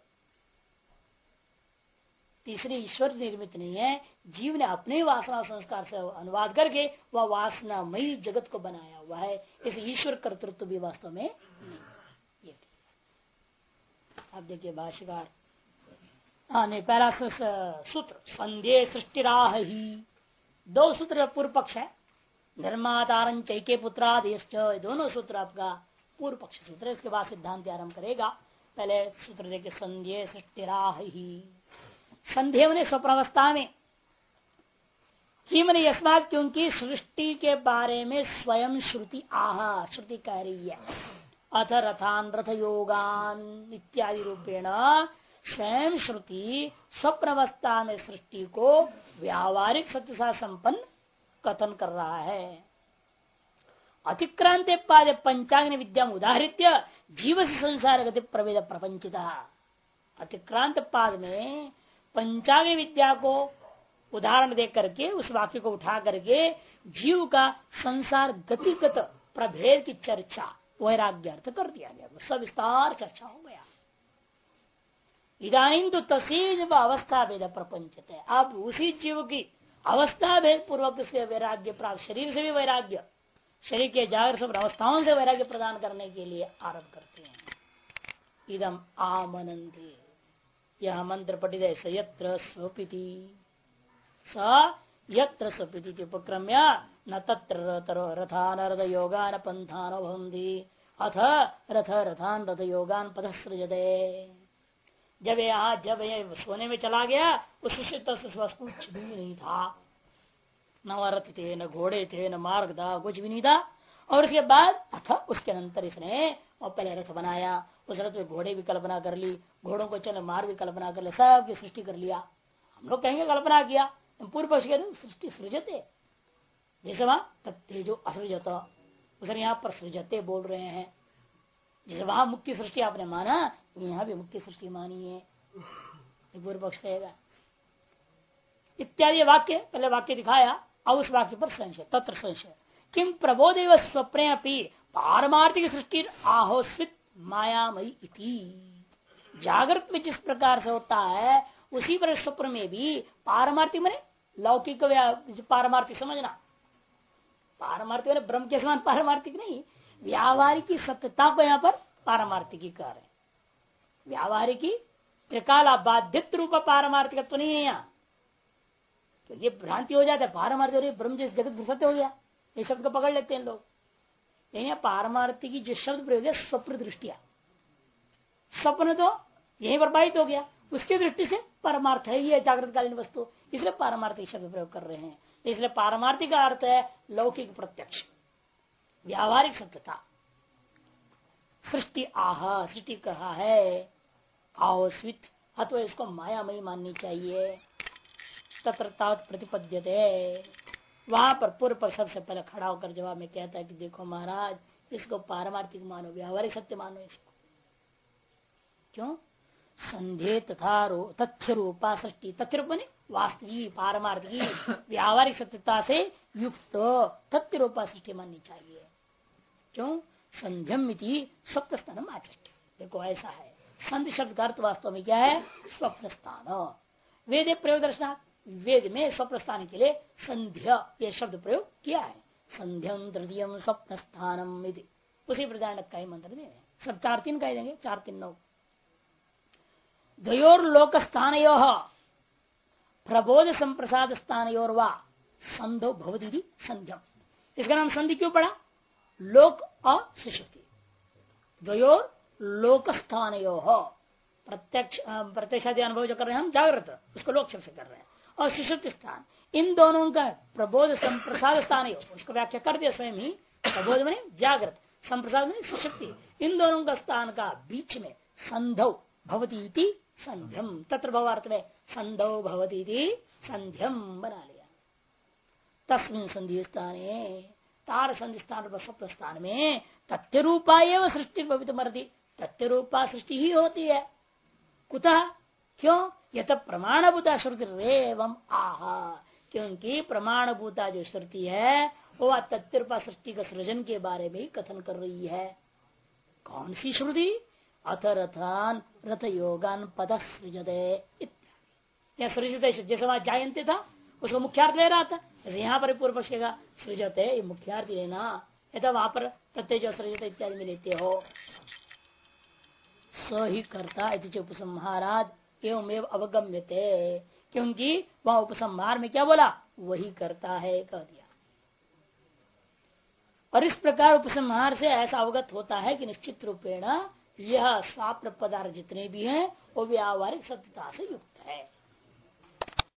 तीसरी ईश्वर निर्मित नहीं है, जीव ने अपने वासना संस्कार से अनुवाद करके वह वासनामयी जगत को बनाया हुआ है। इस ईश्वर कर्तृत्व भी वास्तव में नहीं। अब देखिए भाष्यकार, नहीं पहला सूत्र संदेह सृष्टिराह ही, 2 सूत्र पूर्व पक्ष है। धर्मातारं चैके पुत्रादेश, दोनों सूत्र आपका पूर्व पक्ष सूत्र है। इसके बाद सिद्धांत आरंभ करेगा। पहले सूत्र देखिए संदेह सृष्टिराह ही, संदेह ने स्वप्नावस्था में, कि मैंने यस्मात क्योंकि सृष्टि के बारे में स्वयं श्रुति आह, श्रुति कह रही है। अथ रथान रथ योगान इत्यादि रूपेण स्वयं श्रुति स्वप्नावस्था में सृष्टि को व्यावहारिक सत्य से संपन्न कथन कर रहा है। अतिक्रांत पाद पंचाग्नि विद्या उदाहृत्य जीव से संसार गति प्रवेद प्रपंचिता। अतिक्रांत पाद में पंचाग्नि विद्या को उदाहरण दे करके उस वाक्य को उठा करके जीव का संसार गतिगत प्रभेद की चर्चा वैराग्यार्थ कर दिया गया, सविस्तार चर्चा हो गया। इदानीं तो तसीज अवस्था भेद प्रपंचित है। अब उसी जीव की अवस्था भेद पूर्वक से वैराग्य प्राप्त, शरीर से भी वैराग्य, शरीर के जागर सब अवस्थाओं से वैराग्य प्रदान करने के लिए आरंभ करते हैं। इदम आमनंते, यह मंत्र पठित है। यत्र स्वपिति स यत्र स्वपिति उपक्रम्य न तत्र रथान रथ योगान पंथान भवन्ति अथ रथ रथान रथ योगान पदसृजते। जब ये सोने में चला गया उस कुछ भी नहीं था, न रथ थे, न घोड़े थे, न मार्ग था, कुछ भी नहीं था। और उसके बाद अथ उसके अंतर इसने और पहले रथ बनाया, उस रथ में घोड़े भी कल्पना कर ली, घोड़ों को चल मार्ग भी कल्पना कर लिया, सबकी सृष्टि कर लिया। हम लोग कहेंगे कल्पना किया, पूर्व पक्ष कहते सृष्टि सृजते, जैसे वहां तत्ते जो असृजत उसे यहाँ पर सृजते बोल रहे हैं। जैसे वहां मुक्ति सृष्टि आपने माना, यहाँ भी मुक्ति सृष्टि मानी है, पूर्व पक्ष कहेगा। इत्यादि वाक्य, पहले वाक्य दिखाया, अब उस वाक्य पर संशय, तत्र संशय किम प्रबोध स्वप्ने अपनी पारमार्थिक सृष्टि आहोस्वित मायामयी इति। जागृत में जिस प्रकार से होता है उसी पर स्वप्न में भी पारमार्थिक मैंने लौकिक पारमार्थिक समझना, पारमार्थिक मैंने ब्रह्म के समान पारमार्थिक नहीं, व्यावहारिक सत्यता को यहाँ पर पारमार्थिकी कह रहे हैं। व्यावहारिक त्रिकाला बाध्यत्व रूप पारमार्थिक तो नहीं है यहाँ, तो ये भ्रांति हो जाता है। पारमार्थिक ब्रह्म जैसे जगत सत्य हो गया, ये शब्द को पकड़ लेते हैं लोग। यही पारमार्थिकी जो शब्द प्रयोग है स्वप्न दृष्टिया, स्वप्न तो यही बर्बादित हो गया, उसकी दृष्टि से परमार्थ है ये जागृतकालीन वस्तु, इसलिए पारमार्थिक शब्द प्रयोग कर रहे हैं। इसलिए पारमार्थिक का अर्थ है लौकिक प्रत्यक्ष व्यावहारिक सत्यता। सृष्टि आह, सृष्टि कहा है आहोस्वित, अथवा इसको मायामयी माननी चाहिए। तत्र तावत् प्रतिपद्यते, वहां पर पूर्व पर सबसे पहले खड़ा होकर जवाब में कहता है कि देखो महाराज, इसको पारमार्थिक मानो, व्यावहारिक सत्य मानो इसको। क्यों? संधे तथा तथ्य रूपा सृष्टि, तथ्य रूप ने वास्तविक पारमार्थिक व्यावहारिक सत्यता से युक्त तथ्य रूपा सृष्टि माननी चाहिए। क्यों? संध्यम मिति स्वप्न स्थान आचष्ट। देखो ऐसा है, संध शब्द का अर्थ वास्तव में क्या है? स्वप्न स्थान। वेद प्रयोग दर्शना, वेद में स्वप्न स्थान के लिए संध्या ये शब्द प्रयोग किया है। संध्यम तृतीय स्वप्न स्थानम, उसी प्रकार का ही मंत्र दे रहे, सब 4-3 कह देंगे, 4-3-9। द्वयोर लोक स्थान प्रबोध संप्रसाद स्थान वा संधो भवती संध्यम। इसका नाम संधि क्यों पड़ा? लोक और सुषुप्ति, द्वयोर लोक स्थान प्रत्यक्षादि अनुभव जो कर रहे हैं हम जागृत, उसको लोक शब्द से कर रहे हैं, और सुषुप्ति स्थान, इन दोनों का प्रबोध संप्रसाद स्थान, उसको व्याख्या कर दिया स्वयं ही। प्रबोध में जागृत, संप्रसाद में सुषुप्ति, इन दोनों का स्थान का बीच में संधौ भवती इति संध्यम, तत्र भवार्थ में संधौ भवती इति संध्यम बना लिया। तस्मिन् संधि स्थाने, तार संधि स्थान पर स्वप्न स्थान में तथ्य रूपा एवं सृष्टि भवितुमर्हति, तथ्य रूपा सृष्टि ही होती है। कुतः? क्यों? यत प्रमाणभूता श्रुति एवं आह, क्योंकि प्रमाणभूता जो श्रुति है वो तथ्य रूपा सृष्टि का सृजन के बारे में ही कथन कर रही है। कौन सी श्रुति? अथ रथान रथ योगान पद सृजते, सृजते जैसे वहां जायंते था उसको मुख्यार्थ ले रहा था, यहाँ पर पूर्व पक्ष का सृजते ये मुख्यार्थ लेना, तो वहां पर तथ्य जो सृजते इत्यादि में लेते हो। स ही करता उपसंहाराद एवं अवगम्यते, क्योंकि वह उपसंहार में क्या बोला? वही करता है कह दिया। और इस प्रकार उपसंहार से ऐसा अवगत होता है कि निश्चित रूपेण यह स्वाप्न पदार्थ जितने भी हैं वो व्यावहारिक सत्यता से युक्त है।